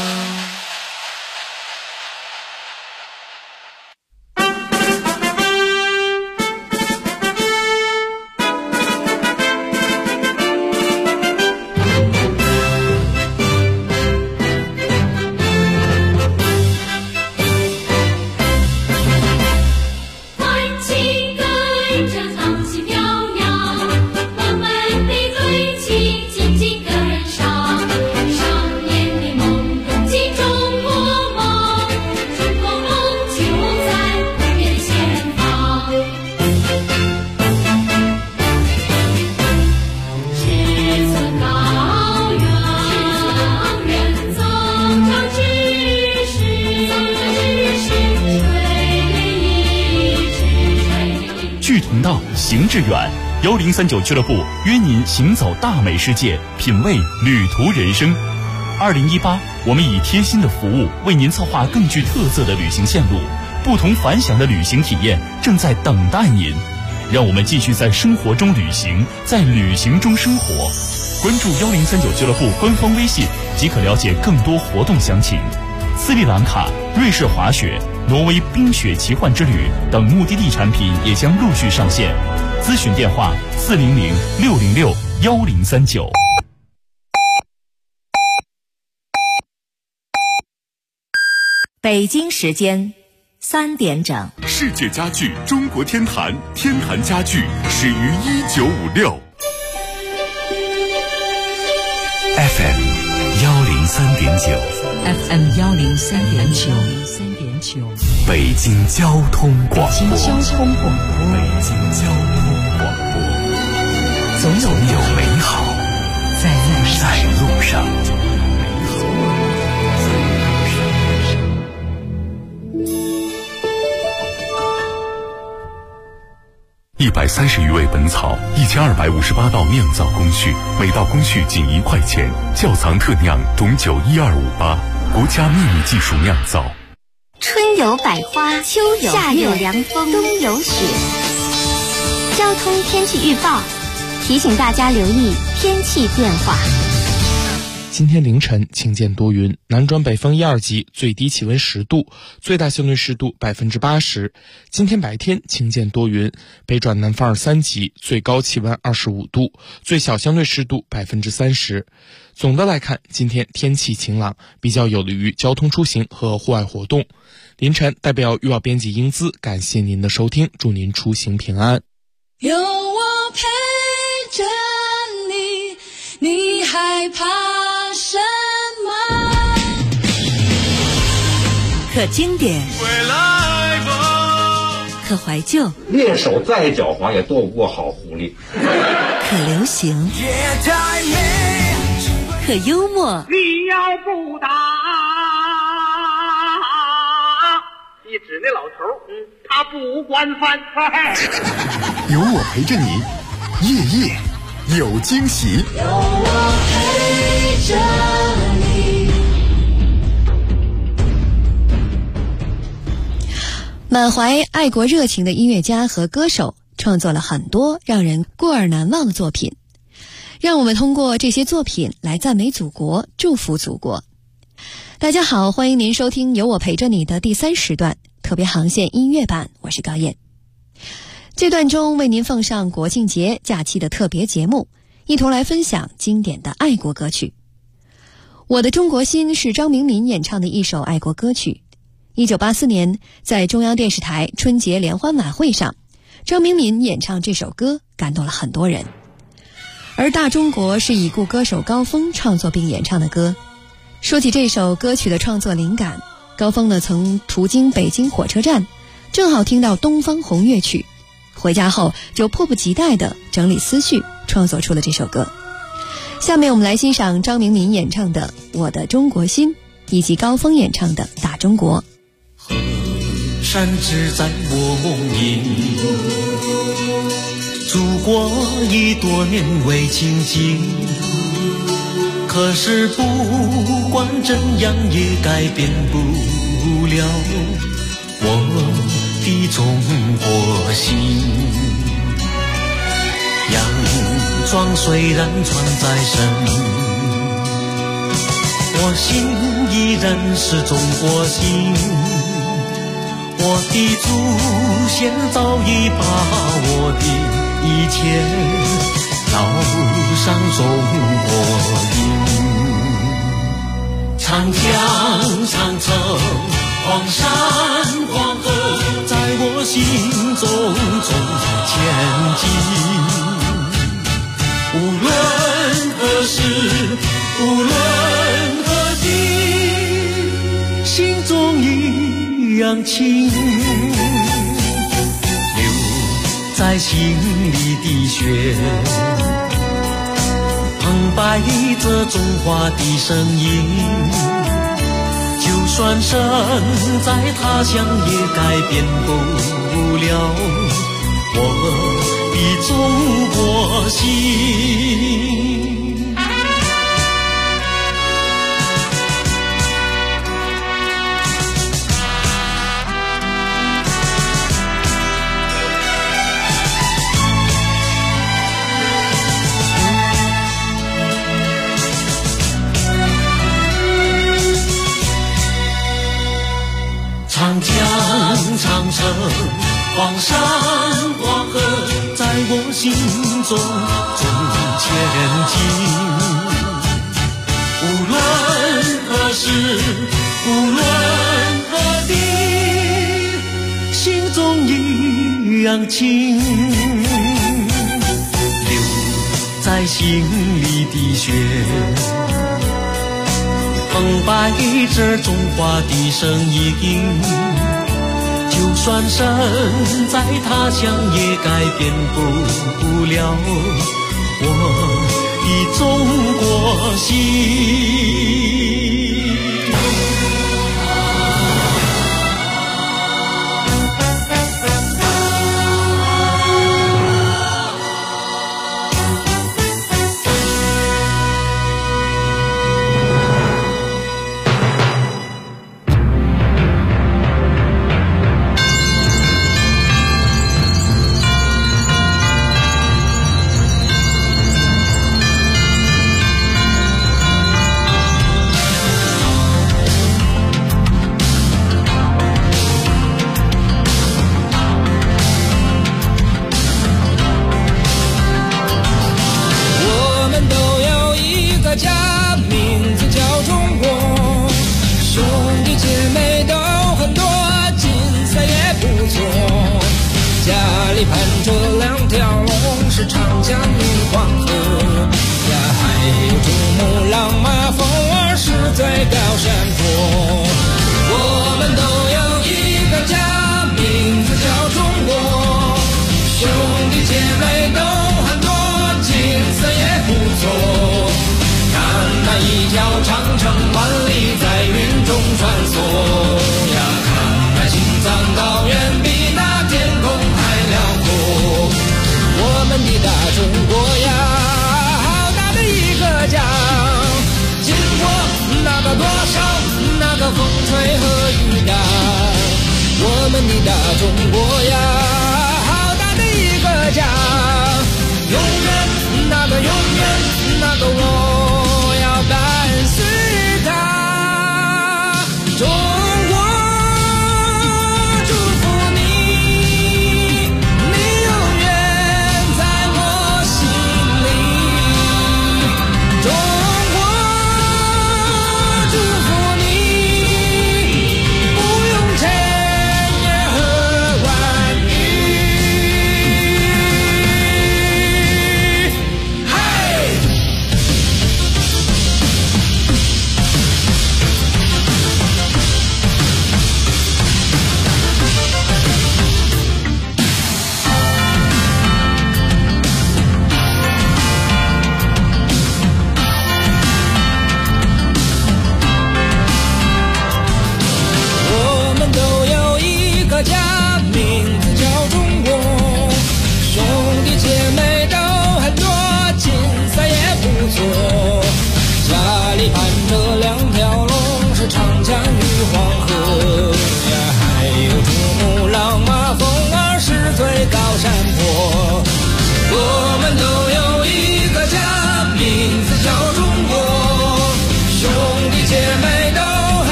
行致远，1039俱乐部约您行走大美世界，品味旅途人生。2018，我们以贴心的服务为您策划更具特色的旅行线路，不同凡响的旅行体验正在等待您。让我们继续在生活中旅行，在旅行中生活。关注1039俱乐部官方微信即可了解更多活动详情。斯里兰卡、瑞士滑雪、挪威冰雪奇幻之旅等目的地产品也将陆续上线。咨询电话400-606-1039。 北京时间3点整。 世界家具中国天坛，天坛家具始于1956。FM 103.9。 FM 103.9。 北京交通广播。 北京交通广播。总有美好在路上。 130余味本草，1258道酿造工序，每道工序仅1块钱。窖藏特酿董酒12588，国家秘密技术酿造。 春有百花，秋有夏有凉风，冬有雪。交通天气预报提醒大家留意天气变化。 今天凌晨晴间多云，南转北风1、2级，最低气温10度，最大相对湿度80%。今天白天晴间多云，北转南风2、3级，最高气温25度，最小相对湿度30%。总的来看，今天天气晴朗，比较有利于交通出行和户外活动。凌晨代表预报编辑英姿，感谢您的收听，祝您出行平安。 有我陪着你，你害怕什么？ 可经典，可怀旧， 猎手再狡猾也斗不过好狐狸。 可流行，可幽默。 你要不打，你指那老头，他不管饭。 有我陪着你，夜夜有惊喜。 有我陪着你。 满怀爱国热情的音乐家和歌手创作了很多让人过耳难忘的作品，让我们通过这些作品来赞美祖国，祝福祖国。大家好，欢迎您收听有我陪着你的第3时段特别航线音乐版，我是高燕。这段中为您奉上国庆节假期的特别节目，一同来分享经典的爱国歌曲。 我的中国心是张明敏演唱的一首爱国歌曲。1984年，在中央电视台春节联欢晚会上，张明敏演唱这首歌，感动了很多人。而《大中国》是已故歌手高峰创作并演唱的歌。说起这首歌曲的创作灵感，高峰呢曾途经北京火车站，正好听到《东方红》乐曲，回家后就迫不及待地整理思绪，创作出了这首歌。下面我们来欣赏张明敏演唱的《我的中国心》，以及高峰演唱的《大中国》。 河山只在我梦萦，祖国已多年未亲近，可是不管怎样也改变不了我的中国心。洋装虽然穿在身，我心依然是中国心。我的祖先早已把我的一切烙上中国印。长江长城黄山黄河在我心中前进。无论何时无论何地，心中一样情，留在心里的血，澎湃着中华的声音。就算身在他乡也改变不了我的中国心。长江长城黄山黄河在我心中前进。无论何时无论何地，心中一样情，留在心里的血，澎湃着中华的声音。就算身在他乡也改变不了我的中国心。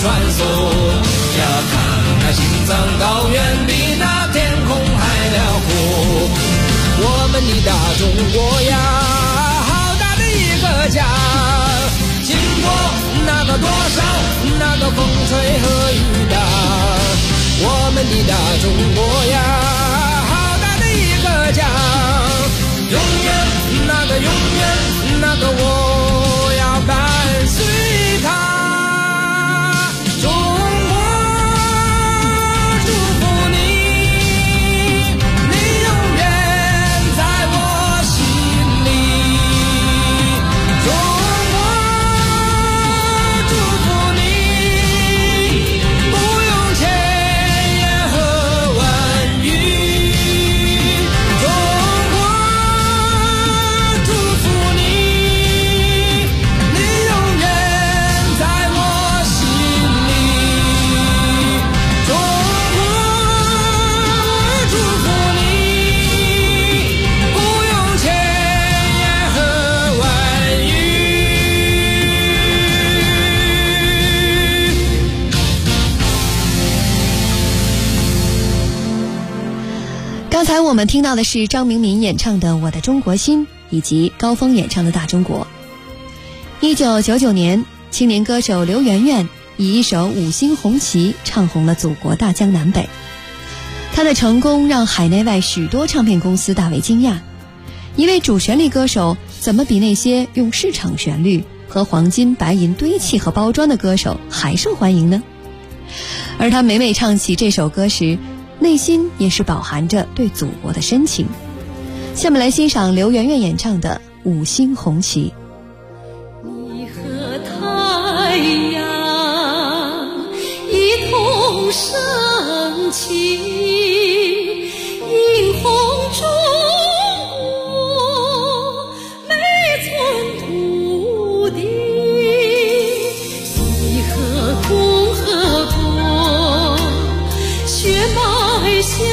传送。要看那青藏高原比那天空还辽阔。我们的大中国呀，好大的一个家，经过那个多少那个风吹和雨打。我们的大中国呀，好大的一个家，永远那个永远那个我要伴随它。中国祝福你，你永远在我心里。中国祝福你，不用千言和万语。中国祝福你，你永远在我心里。中国祝福你，不用千言和万语。 刚才我们听到的是张明敏演唱的《我的中国心》，以及高峰演唱的《大中国》。1999年，青年歌手刘媛媛以一首《五星红旗》唱红了祖国大江南北。她的成功让海内外许多唱片公司大为惊讶。一位主旋律歌手怎么比那些用市场旋律和黄金白银堆砌和包装的歌手还受欢迎呢？而她每每唱起这首歌时，内心也是饱含着对祖国的深情。下面来欣赏刘媛媛演唱的《五星红旗》。 你和太阳一同升起，映红中国每寸土地。你和共和国血脉相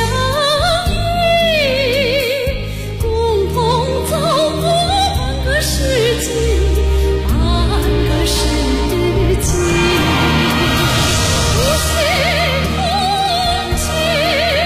依，共同走过半个世纪，半个世纪。五星红旗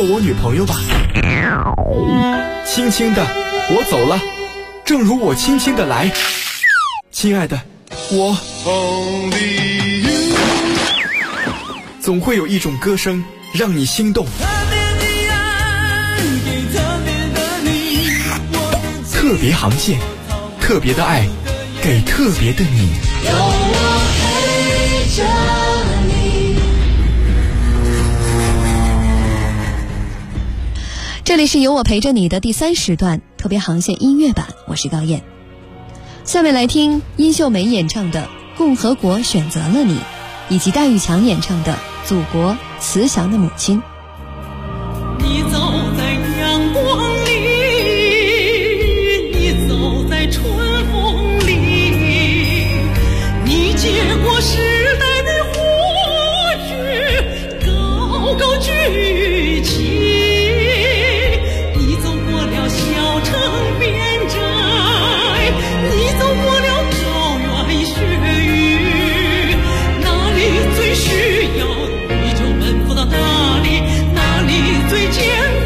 做我女朋友吧。轻轻的，我走了，正如我轻轻的来。亲爱的，我总会有一种歌声让你心动。特别航线，特别的爱，给特别的你。有我陪着你。 这里是有我陪着你的第3时段特别航线音乐版，我是高燕。下面来听殷秀梅演唱的《共和国选择了你》，以及戴玉强演唱的《祖国慈祥的母亲》。 你走在阳光里，你走在春风里，你接过时代的火炬，高高举起，你走过了小城边寨，你走过了高原雪域，哪里最需要你就奔赴到哪里，哪里最艰苦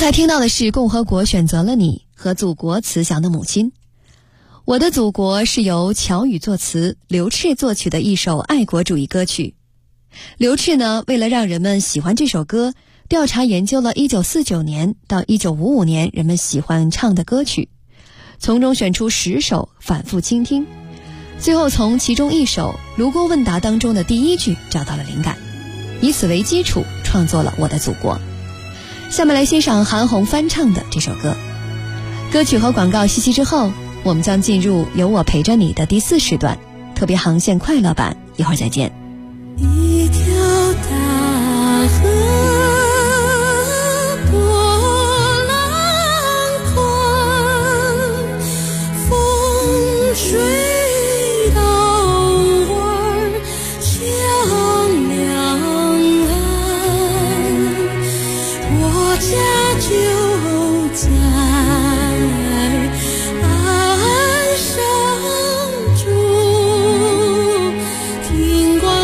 才听到的是共和国选择了你和祖国慈祥的母亲。我的祖国是由乔羽作词，刘炽作曲的一首爱国主义歌曲。刘炽呢，为了让人们喜欢这首歌，调查研究了1949年到1955年人们喜欢唱的歌曲，从中选出10首反复倾听，最后从其中一首卢沟问答当中的第一句找到了灵感，以此为基础创作了我的祖国。下面来欣赏韩红翻唱的这首歌。歌曲和广告息息之后，我们将进入有我陪着你的第4时段，特别航线快乐版，一会儿再见。 一条大河波浪宽，风水稻儿向两岸，我家就在岸上住，听广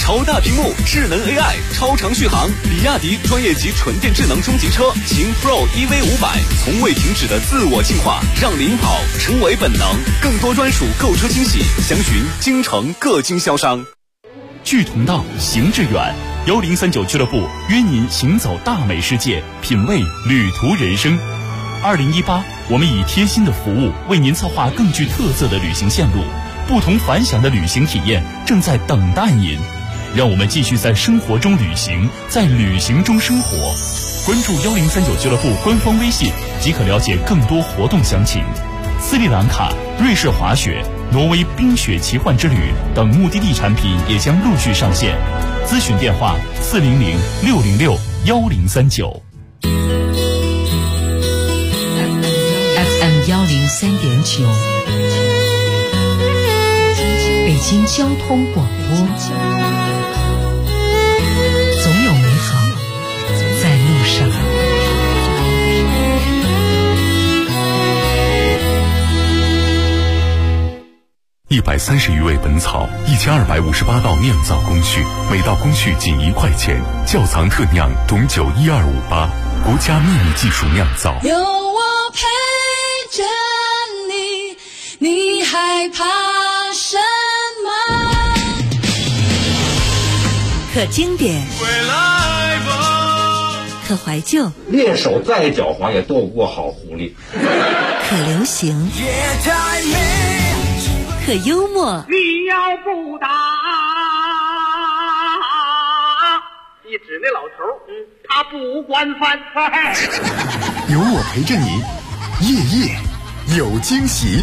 超大屏幕、智能 AI、超长续航，比亚迪专业级纯电智能中级车秦 Pro EV500，从未停止的自我进化，让领跑成为本能。更多专属购车惊喜，详询京城各经销商。 志同道，行致远。1039俱乐部约您行走大美世界，品味旅途人生。2018，我们以贴心的服务为您策划更具特色的旅行线路，不同凡响的旅行体验正在等待您。让我们继续在生活中旅行，在旅行中生活。关注1039俱乐部官方微信即可了解更多活动详情。斯里兰卡、瑞士滑雪、挪威冰雪奇幻之旅等目的地产品也将陆续上线。咨询电话400-606-1039。 FM 103.9，北京交通广播。总有美好在路上。 130余味本草，1258道酿造工序，每道工序仅1块钱。窖藏特酿董酒12588，国家秘密技术酿造。 有我陪着你，你害怕什么？ 可经典， 回来吧。 可怀旧， 猎手再狡猾也斗不过好狐狸。 可流行， 夜太美。 可幽默， 你要不打，一指那老头，他不惯犯。 有我陪着你，夜夜有惊喜。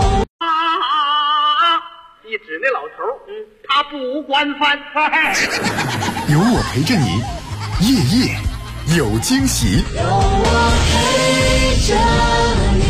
一指那老头，他不惯犯。 有我陪着你，夜夜有惊喜。 有我陪着你。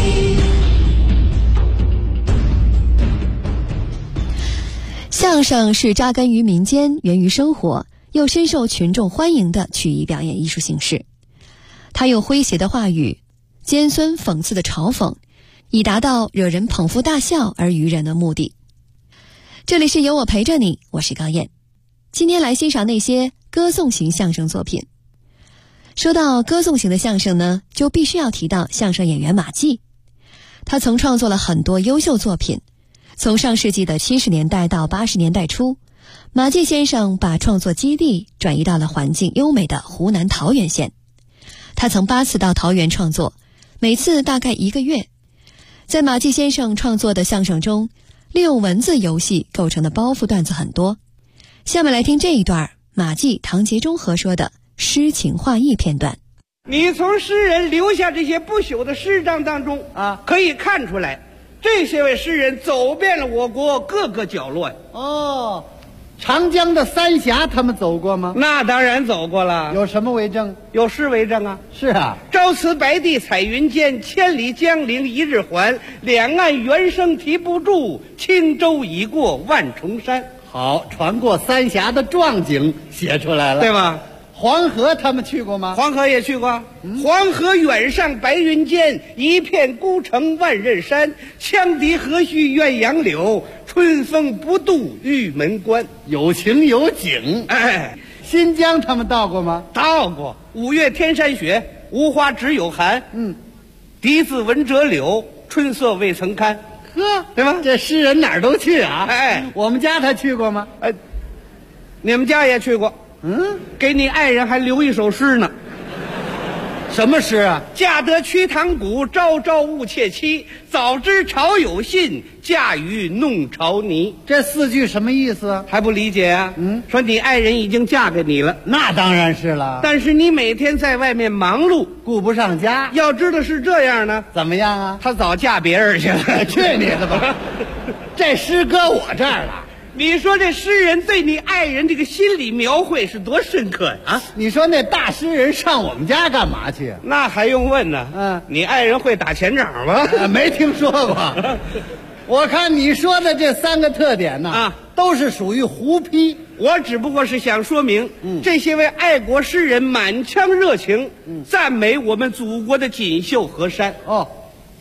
相声是扎根于民间、源于生活，又深受群众欢迎的曲艺表演艺术形式。它用诙谐的话语、尖酸讽刺的嘲讽，以达到惹人捧腹大笑而娱人的目的。这里是有我陪着你，我是高燕。今天来欣赏那些歌颂型相声作品。说到歌颂型的相声呢，就必须要提到相声演员马季。他曾创作了很多优秀作品。从上世纪的70年代到80年代初，马季先生把创作基地转移到了环境优美的湖南桃源县。他曾8次到桃源创作，每次大概1个月。在马季先生创作的相声中，利用文字游戏构成的包袱段子很多。下面来听这一段马季、唐杰忠合说的诗情画意片段。 你从诗人留下这些不朽的诗章当中可以看出来，这些位诗人走遍了我国各个角落呀。 哦，长江的三峡他们走过吗？ 那当然走过了。 有什么为证？ 有诗为证啊。 是啊， 朝辞白帝彩云间，千里江陵一日还。两岸猿声啼不住，轻舟已过万重山。 好，船过三峡的壮景写出来了， 对吧？ 黄河他们去过吗？ 黄河也去过。黄河远上白云间，一片孤城万仞山。羌笛何须怨杨柳，春风不度玉门关。 有情有景。 哎， 新疆他们到过吗？ 到过。五月天山雪，无花只有寒。笛子闻折柳，春色未曾堪。 呵， 对吧？ 这诗人哪儿都去啊。 哎， 我们家他去过吗？ 你们家也去过。给你爱人还留一首诗呢。 什么诗啊？ 嫁得瞿塘古，朝朝误妾妻。早知朝有信，嫁与弄潮泥。 这4句什么意思啊？ 还不理解啊？说你爱人已经嫁给你了。 那当然是了。 但是你每天在外面忙碌， 顾不上家。 要知道是这样呢。 怎么样啊？ 她早嫁别人去了。 去你的吧！这诗搁我这儿了。 你说这诗人对你爱人这个心理描绘是多深刻呀！啊， 你说那大诗人上我们家干嘛去？ 那还用问呢？你爱人会打前掌吗？ 没听说过。我看你说的这3个特点呢，都是属于胡批。 我只不过是想说明，这些位爱国诗人满腔热情，赞美我们祖国的锦绣河山。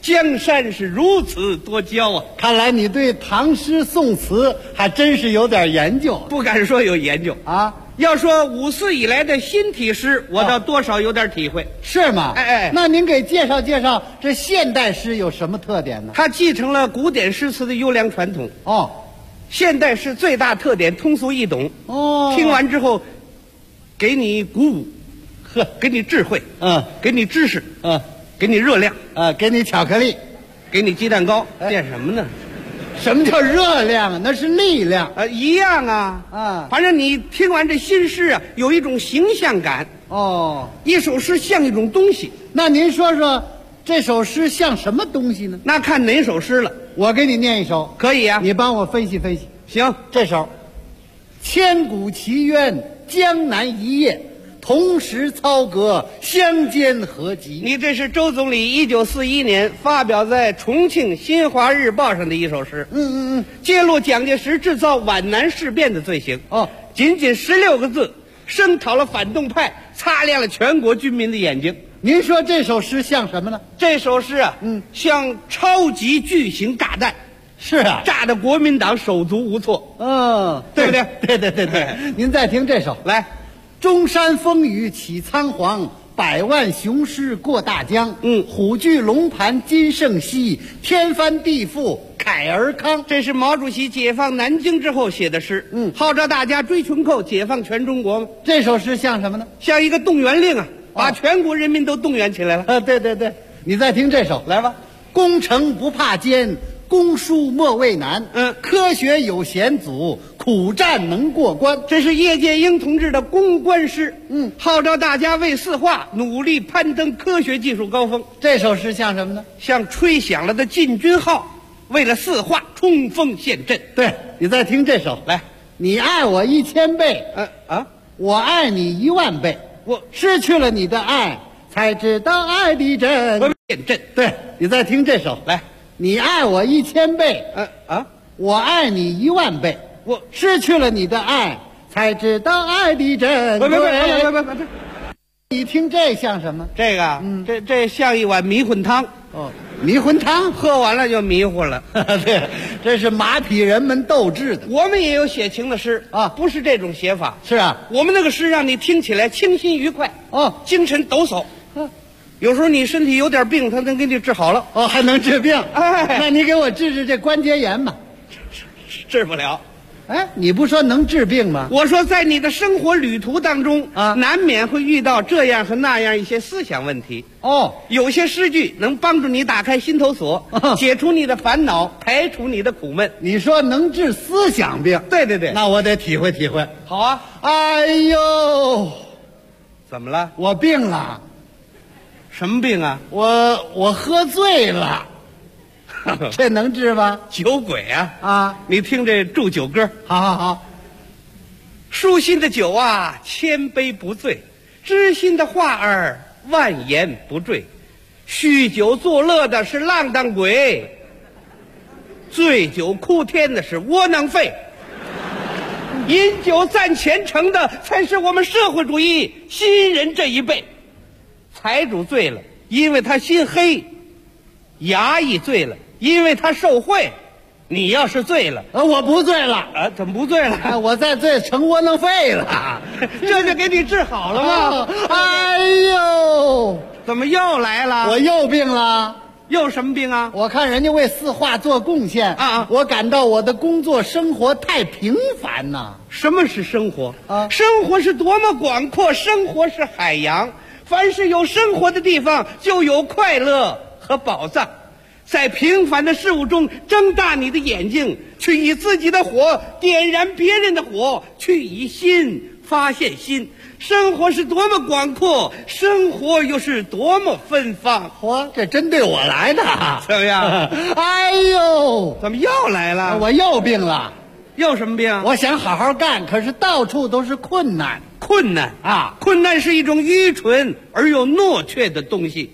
江山是如此多娇啊！ 看来你对唐诗宋词还真是有点研究。 不敢说有研究啊， 要说五四以来的新体诗，我倒多少有点体会。 是吗？ 哎， 那您给介绍介绍这现代诗有什么特点呢？ 它继承了古典诗词的优良传统。 哦， 现代诗最大特点通俗易懂。 哦， 听完之后，给你鼓舞，给你智慧，给你知识，给你热量， 给你巧克力， 给你鸡蛋糕，变什么呢？ 什么叫热量？那是力量。 一样啊。反正你听完这新诗啊，有一种形象感。 哦， 一首诗像一种东西。 那您说说，这首诗像什么东西呢？ 那看哪首诗了。 我给你念一首。 可以啊， 你帮我分析分析。 行， 这首千古奇冤，江南一夜，同时操戈，相煎何急。 你这是周总理1941年发表在重庆《新华日报》上的一首诗。揭露蒋介石制造皖南事变的罪行。仅仅16个字，声讨了反动派，擦亮了全国军民的眼睛。 您说这首诗像什么呢？ 这首诗啊，像超级巨型炸弹。 是啊， 炸得国民党手足无措。对不对？ 对。您再听这首， 来， 中山风雨起仓皇，百万雄师过大江。虎踞龙盘今胜昔，天翻地覆慨而慷。 这是毛主席解放南京之后写的诗。号召大家追穷寇，解放全中国。 这首诗像什么呢？ 像一个动员令啊，把全国人民都动员起来了。 对。你再听这首， 来吧。 攻城不怕艰，攻书莫畏难。科学有险阻，苦战能过关。 这是叶剑英同志的攻关诗。号召大家为四化努力攀登科学技术高峰。 这首诗像什么呢？ 像吹响了的进军号，为了四化冲锋陷阵。 对，你再听这首， 来， 你爱我1000倍，我爱你10000倍。我失去了你的爱，才知道爱的真。 陷阵。 对，你再听这首， 来， 你爱我1000倍，我爱你10000倍。我失去了你的爱，才知道爱的珍贵。 别， 你听这像什么？ 这个，这像一碗迷魂汤。 迷魂汤喝完了就迷糊了。 对，这是马匹人们斗志的。 我们也有写情的诗啊，不是这种写法。 是啊， 我们那个诗让你听起来清新愉快，精神抖擞。有时候你身体有点病，他能给你治好了。 还能治病？那你给我治治这关节炎吧。 治不了。 你不说能治病吗？ 我说在你的生活旅途当中难免会遇到这样和那样一些思想问题。有些诗句能帮助你打开心头锁，解除你的烦恼，排除你的苦闷。 你说能治思想病？ 对， 那我得体会体会。 好啊。 哎呦， 怎么了？ 我病了。 什么病啊？ 我喝醉了。这能治吗？ 酒鬼啊！你听这祝酒歌。 好。 舒心的酒啊，千杯不醉；知心的话儿，万言不坠。酗酒作乐的是浪荡鬼，醉酒哭天的是窝囊废。饮酒赞前程的才是我们社会主义新人这一辈。财主醉了，因为他心黑；衙役醉了，因为他受贿。你要是醉了， 我不醉了。 怎么不醉了？ 我再醉成窝囊废了。 这就给你治好了吗？ 哎呦， 怎么又来了？ 我又病了。 又什么病啊？ 我看人家为四化做贡献我感到我的工作生活太平凡呐。 什么是生活？生活是多么广阔，生活是海洋。凡是有生活的地方，就有快乐和宝藏。在平凡的事物中睁大你的眼睛，去以自己的火点燃别人的火，去以心发现心。生活是多么广阔，生活又是多么芬芳。 这针对我来的。 怎么样？ 哎呦， 怎么又来了？ 我又病了。 又什么病？ 我想好好干，可是到处都是困难。 困难是一种愚蠢而又懦怯的东西。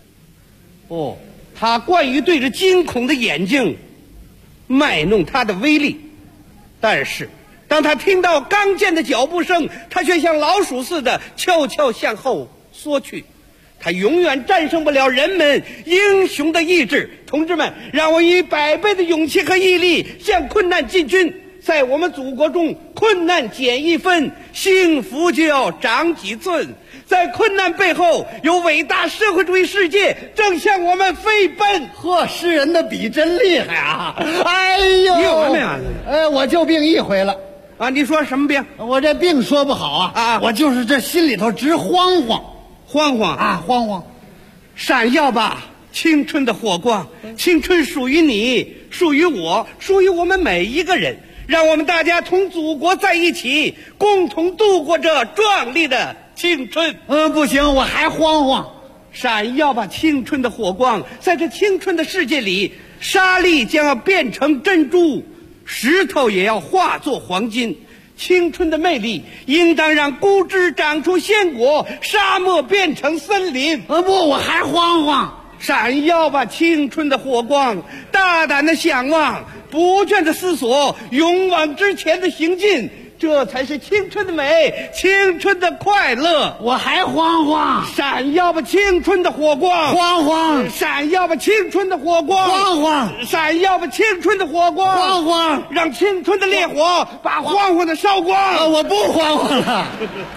他惯于对着惊恐的眼睛卖弄他的威力，但是当他听到刚健的脚步声，他却像老鼠似的悄悄向后缩去。 它永远战胜不了人们英雄的意志。同志们，让我以100倍的勇气和毅力向困难进军。在我们祖国中，困难减1分，幸福就要长几寸。在困难背后，有伟大社会主义世界正向我们飞奔。 嚯，诗人的笔真厉害啊！哎呦， 你有什么呀？ 我就病1回了。 啊，你说什么病？ 我这病说不好啊，我就是这心里头直慌慌。 慌慌，闪耀吧，青春的火光！青春属于你，属于我，属于我们每一个人。让我们大家同祖国在一起，共同度过这壮丽的青春。 不行，我还慌慌。 闪耀吧，青春的火光！在这青春的世界里，沙粒将要变成珍珠，石头也要化作黄金。青春的魅力应当让枯枝长出鲜果，沙漠变成森林。 不，我还慌慌。 闪耀吧，青春的火光！大胆的向往，不倦的思索，勇往直前的行进，这才是青春的美，青春的快乐。 我还慌慌。 闪耀吧，青春的火光！ 慌慌。 闪耀吧，青春的火光！ 慌慌。 闪耀吧，青春的火光！ 慌慌。 让青春的烈火把慌慌的烧光。 我不慌慌了。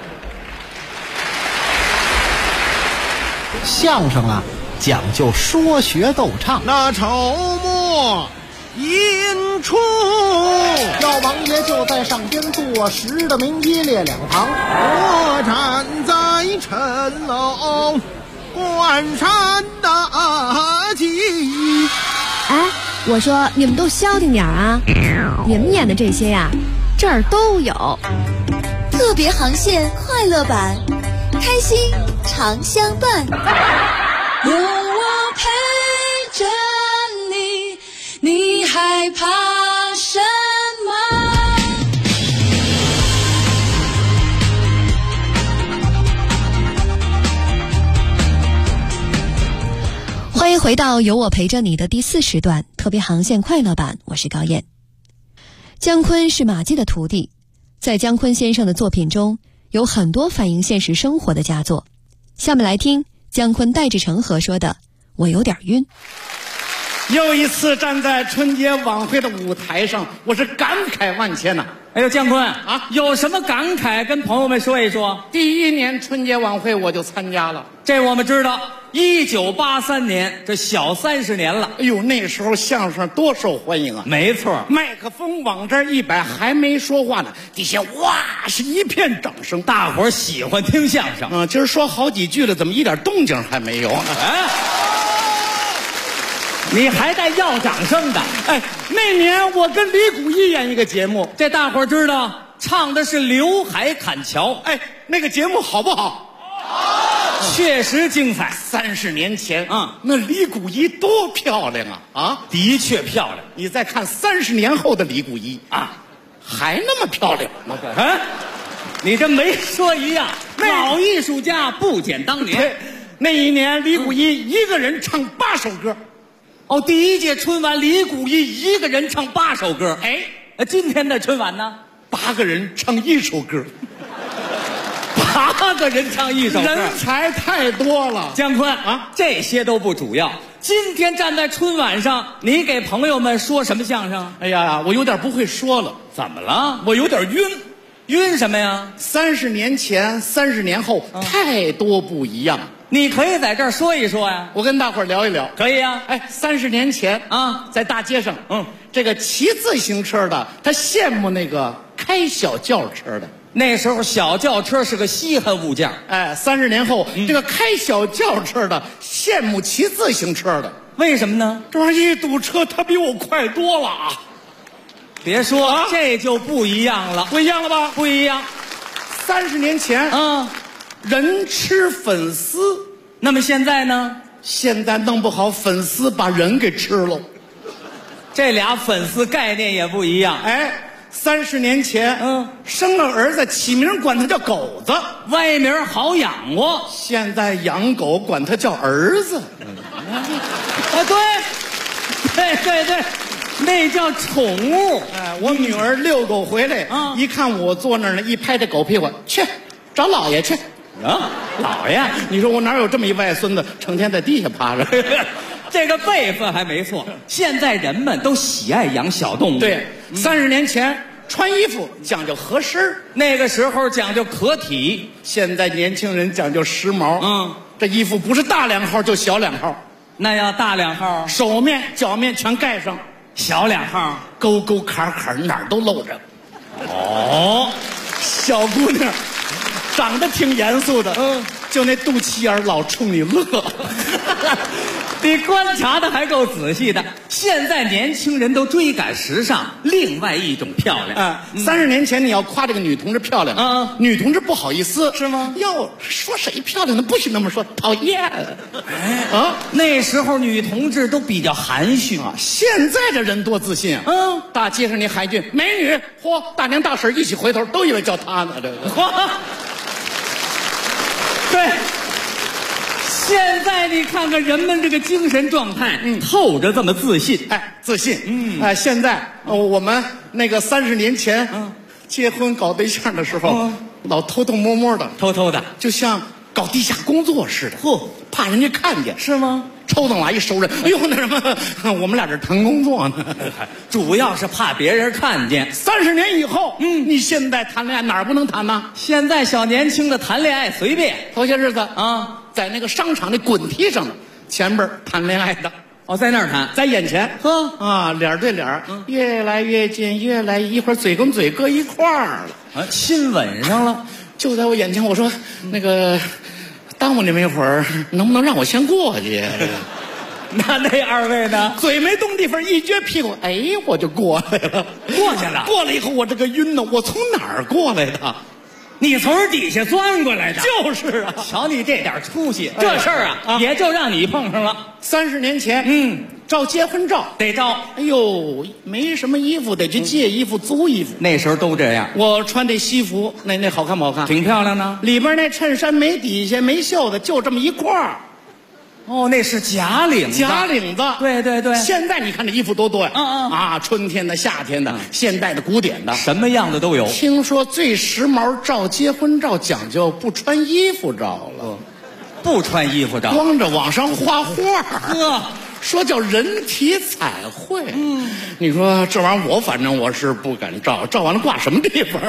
相声啊，讲究说学逗唱。 那筹末引出， 赵王爷就在上边坐实的明一列两旁， 我站在城楼关山大吉。 哎，我说你们都消停点啊！你们演的这些呀，这儿都有。 特别航线快乐版，开心常相伴。 有我陪着你，你害怕什么？ 欢迎回到有我陪着你的第4时段特别航线快乐版，我是高燕。姜昆是马季的徒弟，在姜昆先生的作品中有很多反映现实生活的佳作。下面来听姜昆带着成河说的我有点晕。 又一次站在春节晚会的舞台上，我是感慨万千呐。 哎呦，姜昆啊，有什么感慨跟朋友们说一说？ 第1年春节晚会我就参加了， 这我们知道。1983年，这小30年了。 哎呦，那时候相声多受欢迎啊！ 没错， 麦克风往这儿一摆，还没说话呢，底下哇是一片掌声， 大伙儿喜欢听相声。 今儿说好几句了，怎么一点动静还没有？ 哎，你还带要掌声的？ 哎，那年我跟李谷一演一个节目， 这大伙儿知道，唱的是《刘海砍桥》。 哎，那个节目好不好？ 确实精彩。 30年前，那李谷一多漂亮啊！啊， 的确漂亮。 你再看30年后的李谷一啊，还那么漂亮。 你这没说一样，老艺术家不减当年。 那一年，李谷一一个人唱8首歌。 哦，第1届春晚，李谷一一个人唱8首歌。 哎， 今天的春晚呢 ，8个人唱1首歌。 8个人唱1首歌， 人才太多了。 姜昆啊，这些都不主要。今天站在春晚上，你给朋友们说什么相声？ 哎呀，我有点不会说了。 怎么了？ 我有点晕。 晕什么呀 ？30年前，30年后，太多不一样。 你可以在这儿说一说呀， 我跟大伙儿聊一聊。 可以啊。 哎，30年前啊，在大街上，这个骑自行车的，他羡慕那个开小轿车的。 那时候小轿车是个稀罕物件。 哎，30年后，这个开小轿车的羡慕骑自行车的。 为什么呢？ 这玩意儿一堵车，他比我快多了啊！ 别说，这就不一样了。 不一样了吧？ 不一样。 30年前人吃粉丝， 那么现在呢？ 现在弄不好粉丝把人给吃了。 这俩粉丝概念也不一样。 哎，30年前，生了儿子起名管他叫狗子， 歪名好养活。 现在养狗管他叫儿子。 啊，对，那叫宠物。 哎，我女儿遛狗回来，一看我坐那儿呢，一拍这狗屁股，去找老爷去。 啊，老爷，你说我哪有这么一外孙子，成天在地下趴着？ 这个辈分还没错。现在人们都喜爱养小动物。 对，30年前穿衣服讲究合身， 那个时候讲究可体， 现在年轻人讲究时髦。这衣服不是大2号就小2号， 那要大2号， 手面、脚面全盖上； 小2号， 沟沟坎坎哪儿都露着。哦，小姑娘长得挺严肃的，就那肚脐眼老冲你乐。 你观察的还够仔细的。现在年轻人都追赶时尚，另外一种漂亮。 30年前你要夸这个女同志漂亮，女同志不好意思，是吗？要说谁漂亮的，不许那么说，讨厌。 那时候女同志都比较含蓄啊， 现在这人多自信啊！大街上你喊一句美女，嚯，大娘大婶一起回头，都以为叫她呢。这个， 对。现在你看看人们这个精神状态，透着这么自信， 自信。现在我们那个30年前，结婚搞对象的时候，老偷偷摸摸的，就像搞地下工作似的，怕人家看见，是吗？抽灯来一熟人，哎呦，那什么，我们俩这谈工作呢， 主要是怕别人看见。 30年以后，你现在谈恋爱哪儿不能谈呢？ 现在小年轻的谈恋爱随便， 头些日子在那个商场的滚梯上呢，前边谈恋爱的， 在那儿谈， 在眼前，脸对脸，越来越近，越来一会儿嘴跟嘴搁一块儿了， 亲吻上了， 就在我眼前。我说那个。耽误你们一会儿，能不能让我先过去？ 那2位呢？ 嘴没动地方，一撅屁股，我就过来了。 过去了。 过来以后，我这个晕呢，我从哪儿过来的？ 你从底下钻过来的。 就是啊， 瞧你这点出息，这事儿也就让你碰上了。 30年前，照结婚照得照。 哎呦，没什么衣服，得去借衣服、租衣服。 那时候都这样。 我穿这西服，那好看不好看？ 挺漂亮的。 里边那衬衫没底下没袖子，就这么一块儿。 那是假领子。 假领子。 对对对。 现在你看这衣服多多呀！春天的、夏天的、现代的、古典的， 什么样的都有。 听说最时髦照结婚照讲究不穿衣服照了。 不穿衣服照， 光着往上画画，说叫人体彩绘。你说这玩意儿，我反正我是不敢照，照完了挂什么地方？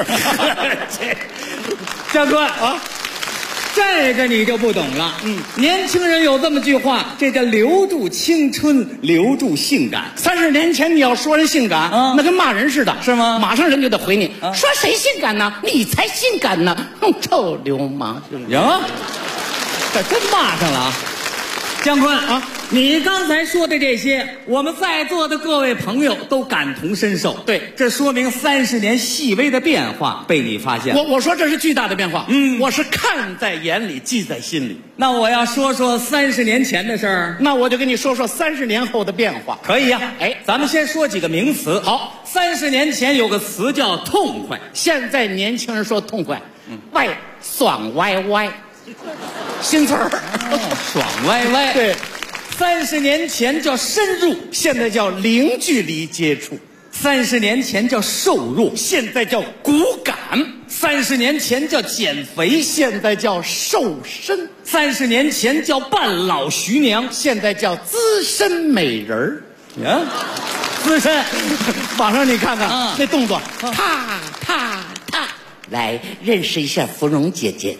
教官这个你就不懂了。年轻人有这么句话，这叫留住青春，留住性感。 30年前你要说人性感，那跟骂人似的， 是吗？ 马上人就得回你，说谁性感呢？你才性感呢！臭流氓！ 呀，这真骂上了啊！姜昆你刚才说的这些，我们在座的各位朋友都感同身受。 对， 这说明30年细微的变化被你发现。 我说这是巨大的变化。我是看在眼里，记在心里。 那我要说说30年前的事儿， 那我就跟你说说30年后的变化。 可以呀。咱们先说几个名词。 好 ，30年前有个词叫痛快， 现在年轻人说痛快，爽歪歪，新词儿， 爽歪歪。 对。 30年前叫深入， 现在叫零距离接触 ；30年前叫瘦弱， 现在叫骨感 ；30年前叫减肥， 现在叫瘦身 ；30年前叫半老徐娘， 现在叫资深美人儿。 资深， 网上你看看那动作，踏踏踏，来认识一下芙蓉姐姐。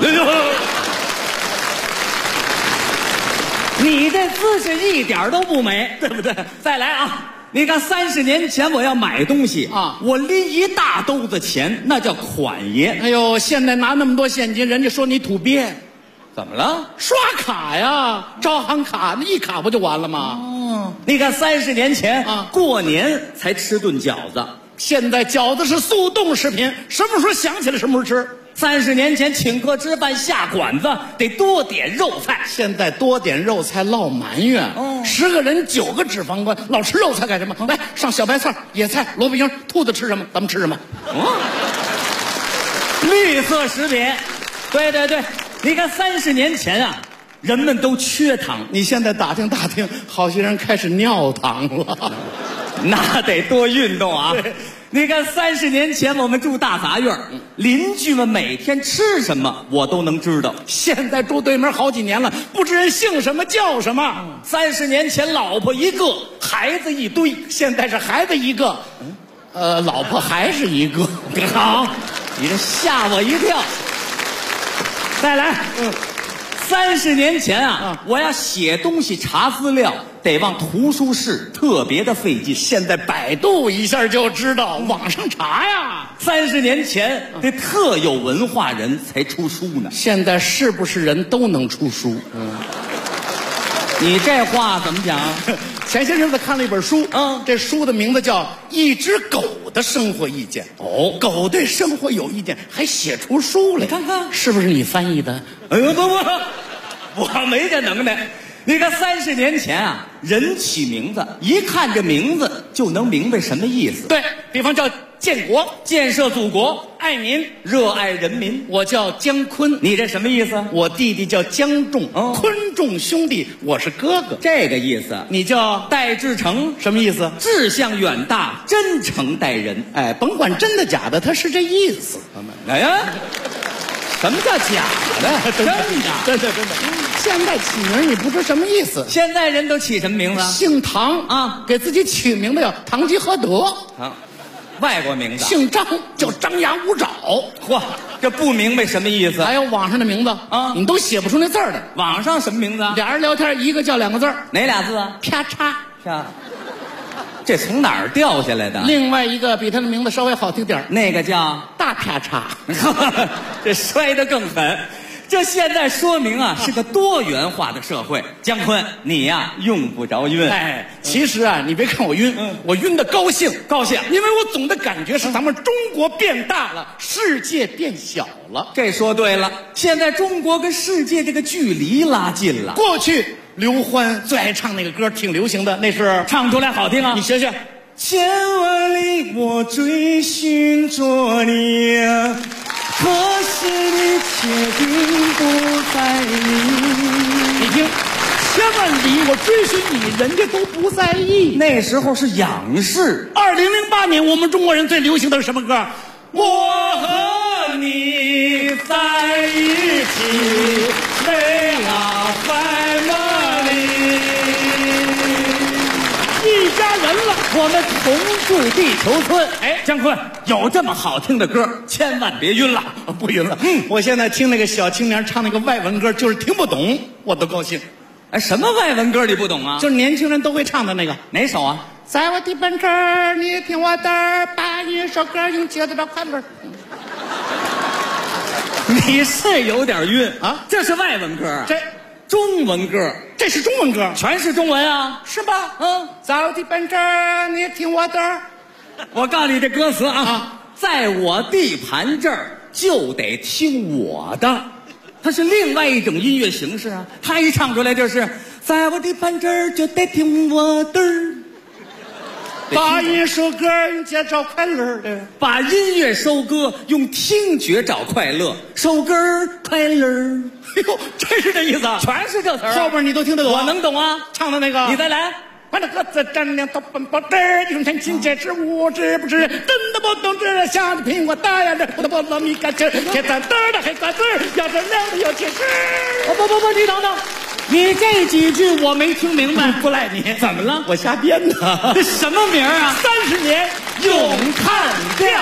你这姿势一点都不美，对不对？再来啊！你看30年前我要买东西我拎一大兜子钱，那叫款爷。 哎呦，现在拿那么多现金，人家说你土鳖。 怎么了？ 刷卡呀，招行卡，那一卡不就完了吗？ 你看30年前过年才吃顿饺子， 现在饺子是速冻食品，什么时候想起来什么时候吃。 30年前请客吃饭下馆子得多点肉菜， 现在多点肉菜落埋怨。10个人9个脂肪肝，老吃肉菜干什么？来上小白菜、野菜、萝卜缨，兔子吃什么咱们吃什么。 绿色食品，对对对。你看30年前人们都缺糖， 你现在打听打听，好些人开始尿糖了。 那得多运动啊。 你看30年前我们住大杂院，邻居们每天吃什么我都能知道。 现在住对门好几年了，不知人姓什么叫什么。 30年前老婆一个，孩子一堆， 现在是孩子一个，老婆还是一个。 好，你这吓我一跳。再来，30年前啊，我要写东西查资料，得往图书室，特别的费劲。 现在百度一下就知道，网上查呀。 30年前得特有文化人才出书呢， 现在是不是人都能出书？ 你这话怎么讲？ 前些日子看了一本书，这书的名字叫《一只狗的生活意见》。哦，狗对生活有意见，还写出书来， 看看是不是你翻译的？ 哎呦不，我没这能耐。你看30年前啊，人起名字，一看这名字就能明白什么意思。 对，比方叫建国， 建设祖国， 爱民， 热爱人民。 我叫姜昆， 你这什么意思？ 我弟弟叫姜仲，昆仲兄弟，我是哥哥， 这个意思。 你叫戴志诚， 什么意思？ 志向远大，真诚待人。 哎，甭管真的假的，他是这意思。 哎呀，什么叫假的？真的， 真的。现在起名你不知什么意思？ 现在人都起什么名字？ 姓唐啊，给自己起名字叫堂吉诃德。 外国名字。 姓张叫张牙舞爪。 嚯，这不明白什么意思。 还有网上的名字啊，你都写不出那字儿的。 网上什么名字？ 俩人聊天，一个叫2个字儿， 哪俩字啊？ 啪嚓。 这从哪儿掉下来的？ 另外一个比他的名字稍微好听点， 那个叫大啪嚓。 这摔得更狠。这现在说明啊，是个多元化的社会。姜昆，你呀用不着晕。 哎，其实啊，你别看我晕，我晕的高兴，因为我总的感觉是咱们中国变大了，世界变小了。 这说对了，现在中国跟世界这个距离拉近了。 过去刘欢最爱唱那个歌，挺流行的，那是唱出来好听啊， 你学学。 千万里我追寻着你啊，可是你却并不在意。 你听，千万里我追寻你，人家都不在意。 那时候是仰视。 2008年我们中国人最流行的是什么歌？ 我和你在一起，累了在哪里？ 一家人了， 我们同住地球村。哎，姜昆，有这么好听的歌，千万别晕了。 不晕了。我现在听那个小青年唱那个外文歌，就是听不懂，我都高兴。 哎，什么外文歌你不懂啊？ 就是年轻人都会唱的那个， 哪首啊？ 在我的奔驰，你听我的，把一首歌用节奏的快乐。 你是有点晕啊？这是外文歌啊？ 这中文歌， 这是中文歌， 全是中文啊， 是吧？在我的奔驰，你听我的。 我告诉你这歌词啊，在我地盘这儿就得听我的。它是另外一种音乐形式啊，他一唱出来就是在我的盘这儿就得听我的。 把一首歌用节奏快乐， 把音乐收割用听觉找快乐，收歌快乐。 哎呦，真是这意思啊！ 全是这词儿， 后边你都听得懂， 我能懂啊。 唱的那个， 你再来。 把那鸽子站亮到奔跑的，用天亲切吃无知不知，真的不懂这下的苹果大呀，这我的菠萝蜜干吃，铁蛋蛋的黑瓜子，要这亮的有铁丝。 不，你等等，你这几句我没听明白。 不赖你， 怎么了？ 我瞎编的。 这什么名啊 ？30年咏叹调。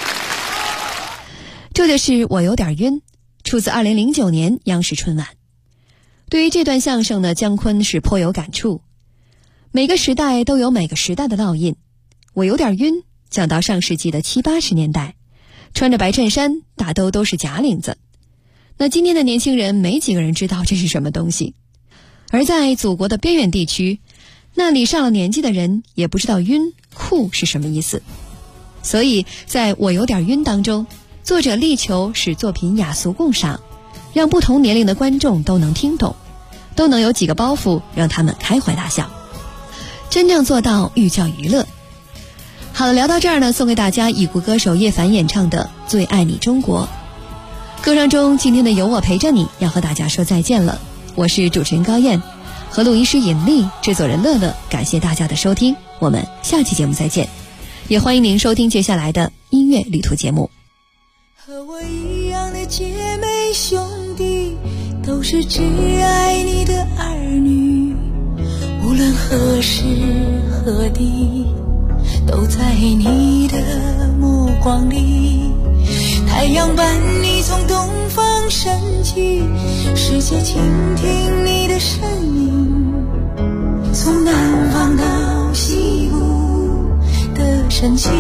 这就是我有点晕，出自2009年央视春晚。对于这段相声呢，姜昆是颇有感触。每个时代都有每个时代的烙印。我有点晕讲到上世纪的70、80年代，穿着白衬衫，大都是假领子。那今天的年轻人没几个人知道这是什么东西。而在祖国的边远地区，那里上了年纪的人也不知道晕酷是什么意思。所以在我有点晕当中，作者力求使作品雅俗共赏，让不同年龄的观众都能听懂，都能有几个包袱让他们开怀大笑，真正做到寓教于乐。好了，聊到这儿呢，送给大家已故歌手叶凡演唱的《最爱你中国》。歌声中，今天的有我陪着你要和大家说再见了。我是主持人高燕，和录音师尹丽、制作人乐乐，感谢大家的收听，我们下期节目再见。 也欢迎您收听接下来的音乐旅途节目。 和我一样的姐妹兄弟，都是只爱你的儿女，无论何时何地，都在你的目光里。太阳伴你从东方升起，世界倾听你的声音，从南方到西部的深情。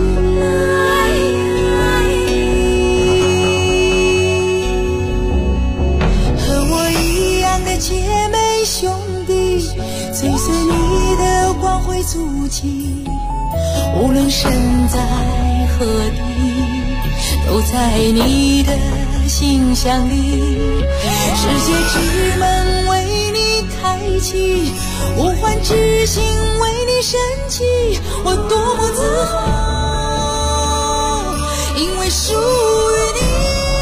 和我一样的姐妹兄弟，追随你的光辉足迹，无论身在何地，都在你的心箱里。世界之门为你开启，呼唤之心为你升起，我多么自豪，因为属于你。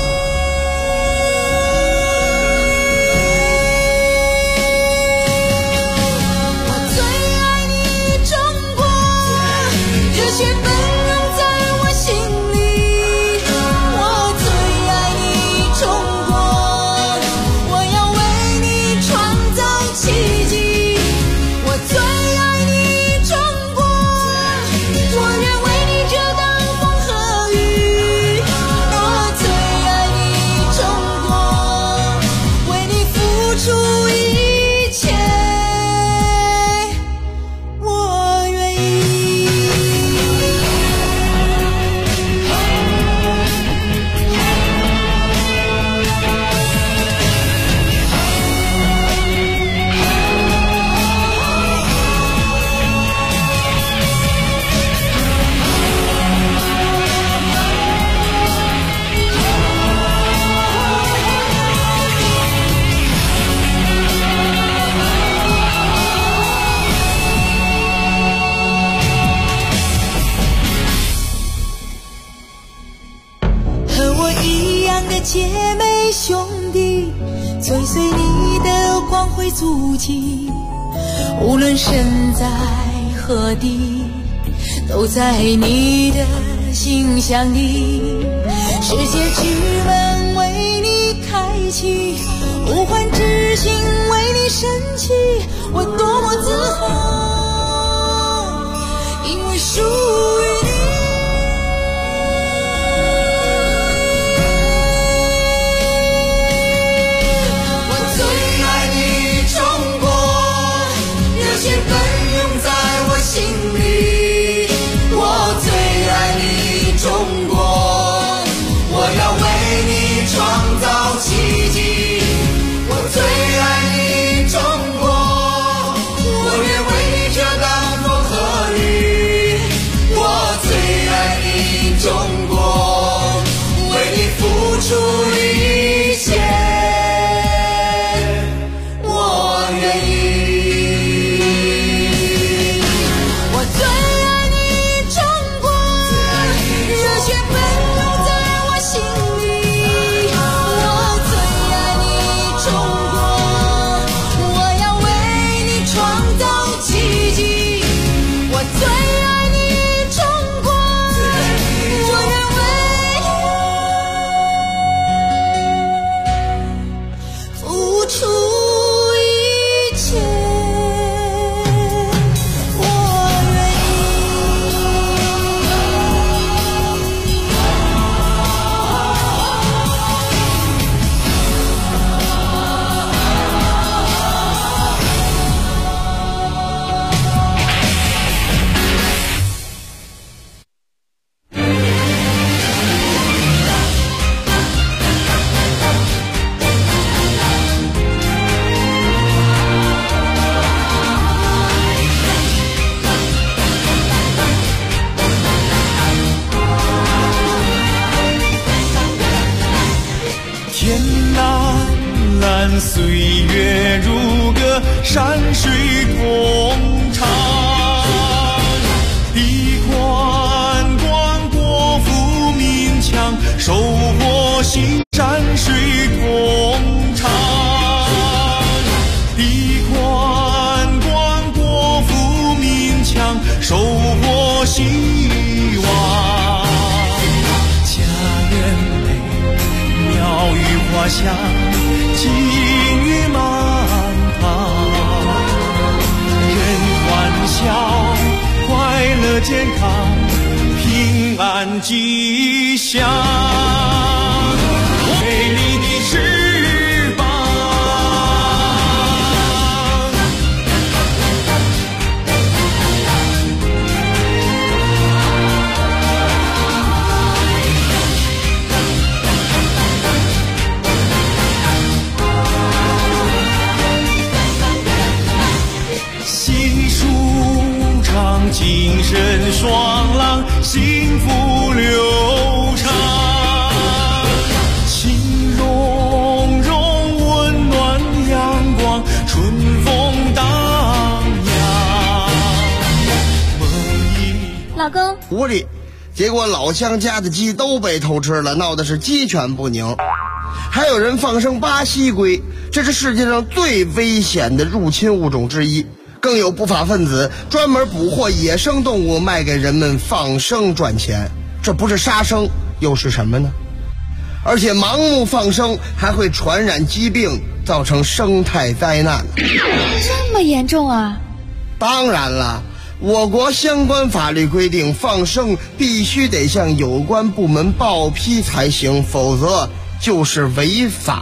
我最爱你中国，热血奔涌在我心里。我最爱你中国，我要为你创造奇迹。我最爱你中国，我愿为你遮挡风和雨。我最爱你中国，为你付出一切，我愿意。和我一样的姐妹兄弟，追随你的光辉足迹，无论身在何地，都在你的心箱里。世界之门为你开启，呼唤之心为你升起，我多么自豪，因为属于你。我最爱你中国，热血奔涌在我心里。我最爱你中国，我要为你创造奇迹。我最爱你中国，我愿为你遮挡风和雨。我最爱你中国，为你付出一切，我愿意。我最爱你中国，热血奔涌在我心里。我最爱你中国，我要为你创造奇迹。我最爱你中国，我愿为付出一切，我愿天蓝蓝，岁月如歌，山水共长。地宽广，国富民强，收获新山水共长。地宽广，国富民强，收获新乡，金玉满堂，人欢笑，快乐健康，平安吉祥。美丽的翅膀。心舒畅，精神爽朗，幸福流畅，情融融，温暖阳光，春风荡漾。 老公， 狐狸，结果老乡家的鸡都被偷吃了，闹的是鸡犬不宁。还有人放生巴西龟，这是世界上最危险的入侵物种之一。更有不法分子专门捕获野生动物卖给人们放生赚钱，这不是杀生又是什么呢？而且盲目放生还会传染疾病，造成生态灾难。 这么严重啊？ 当然了，我国相关法律规定，放生必须得向有关部门报批才行，否则就是违法。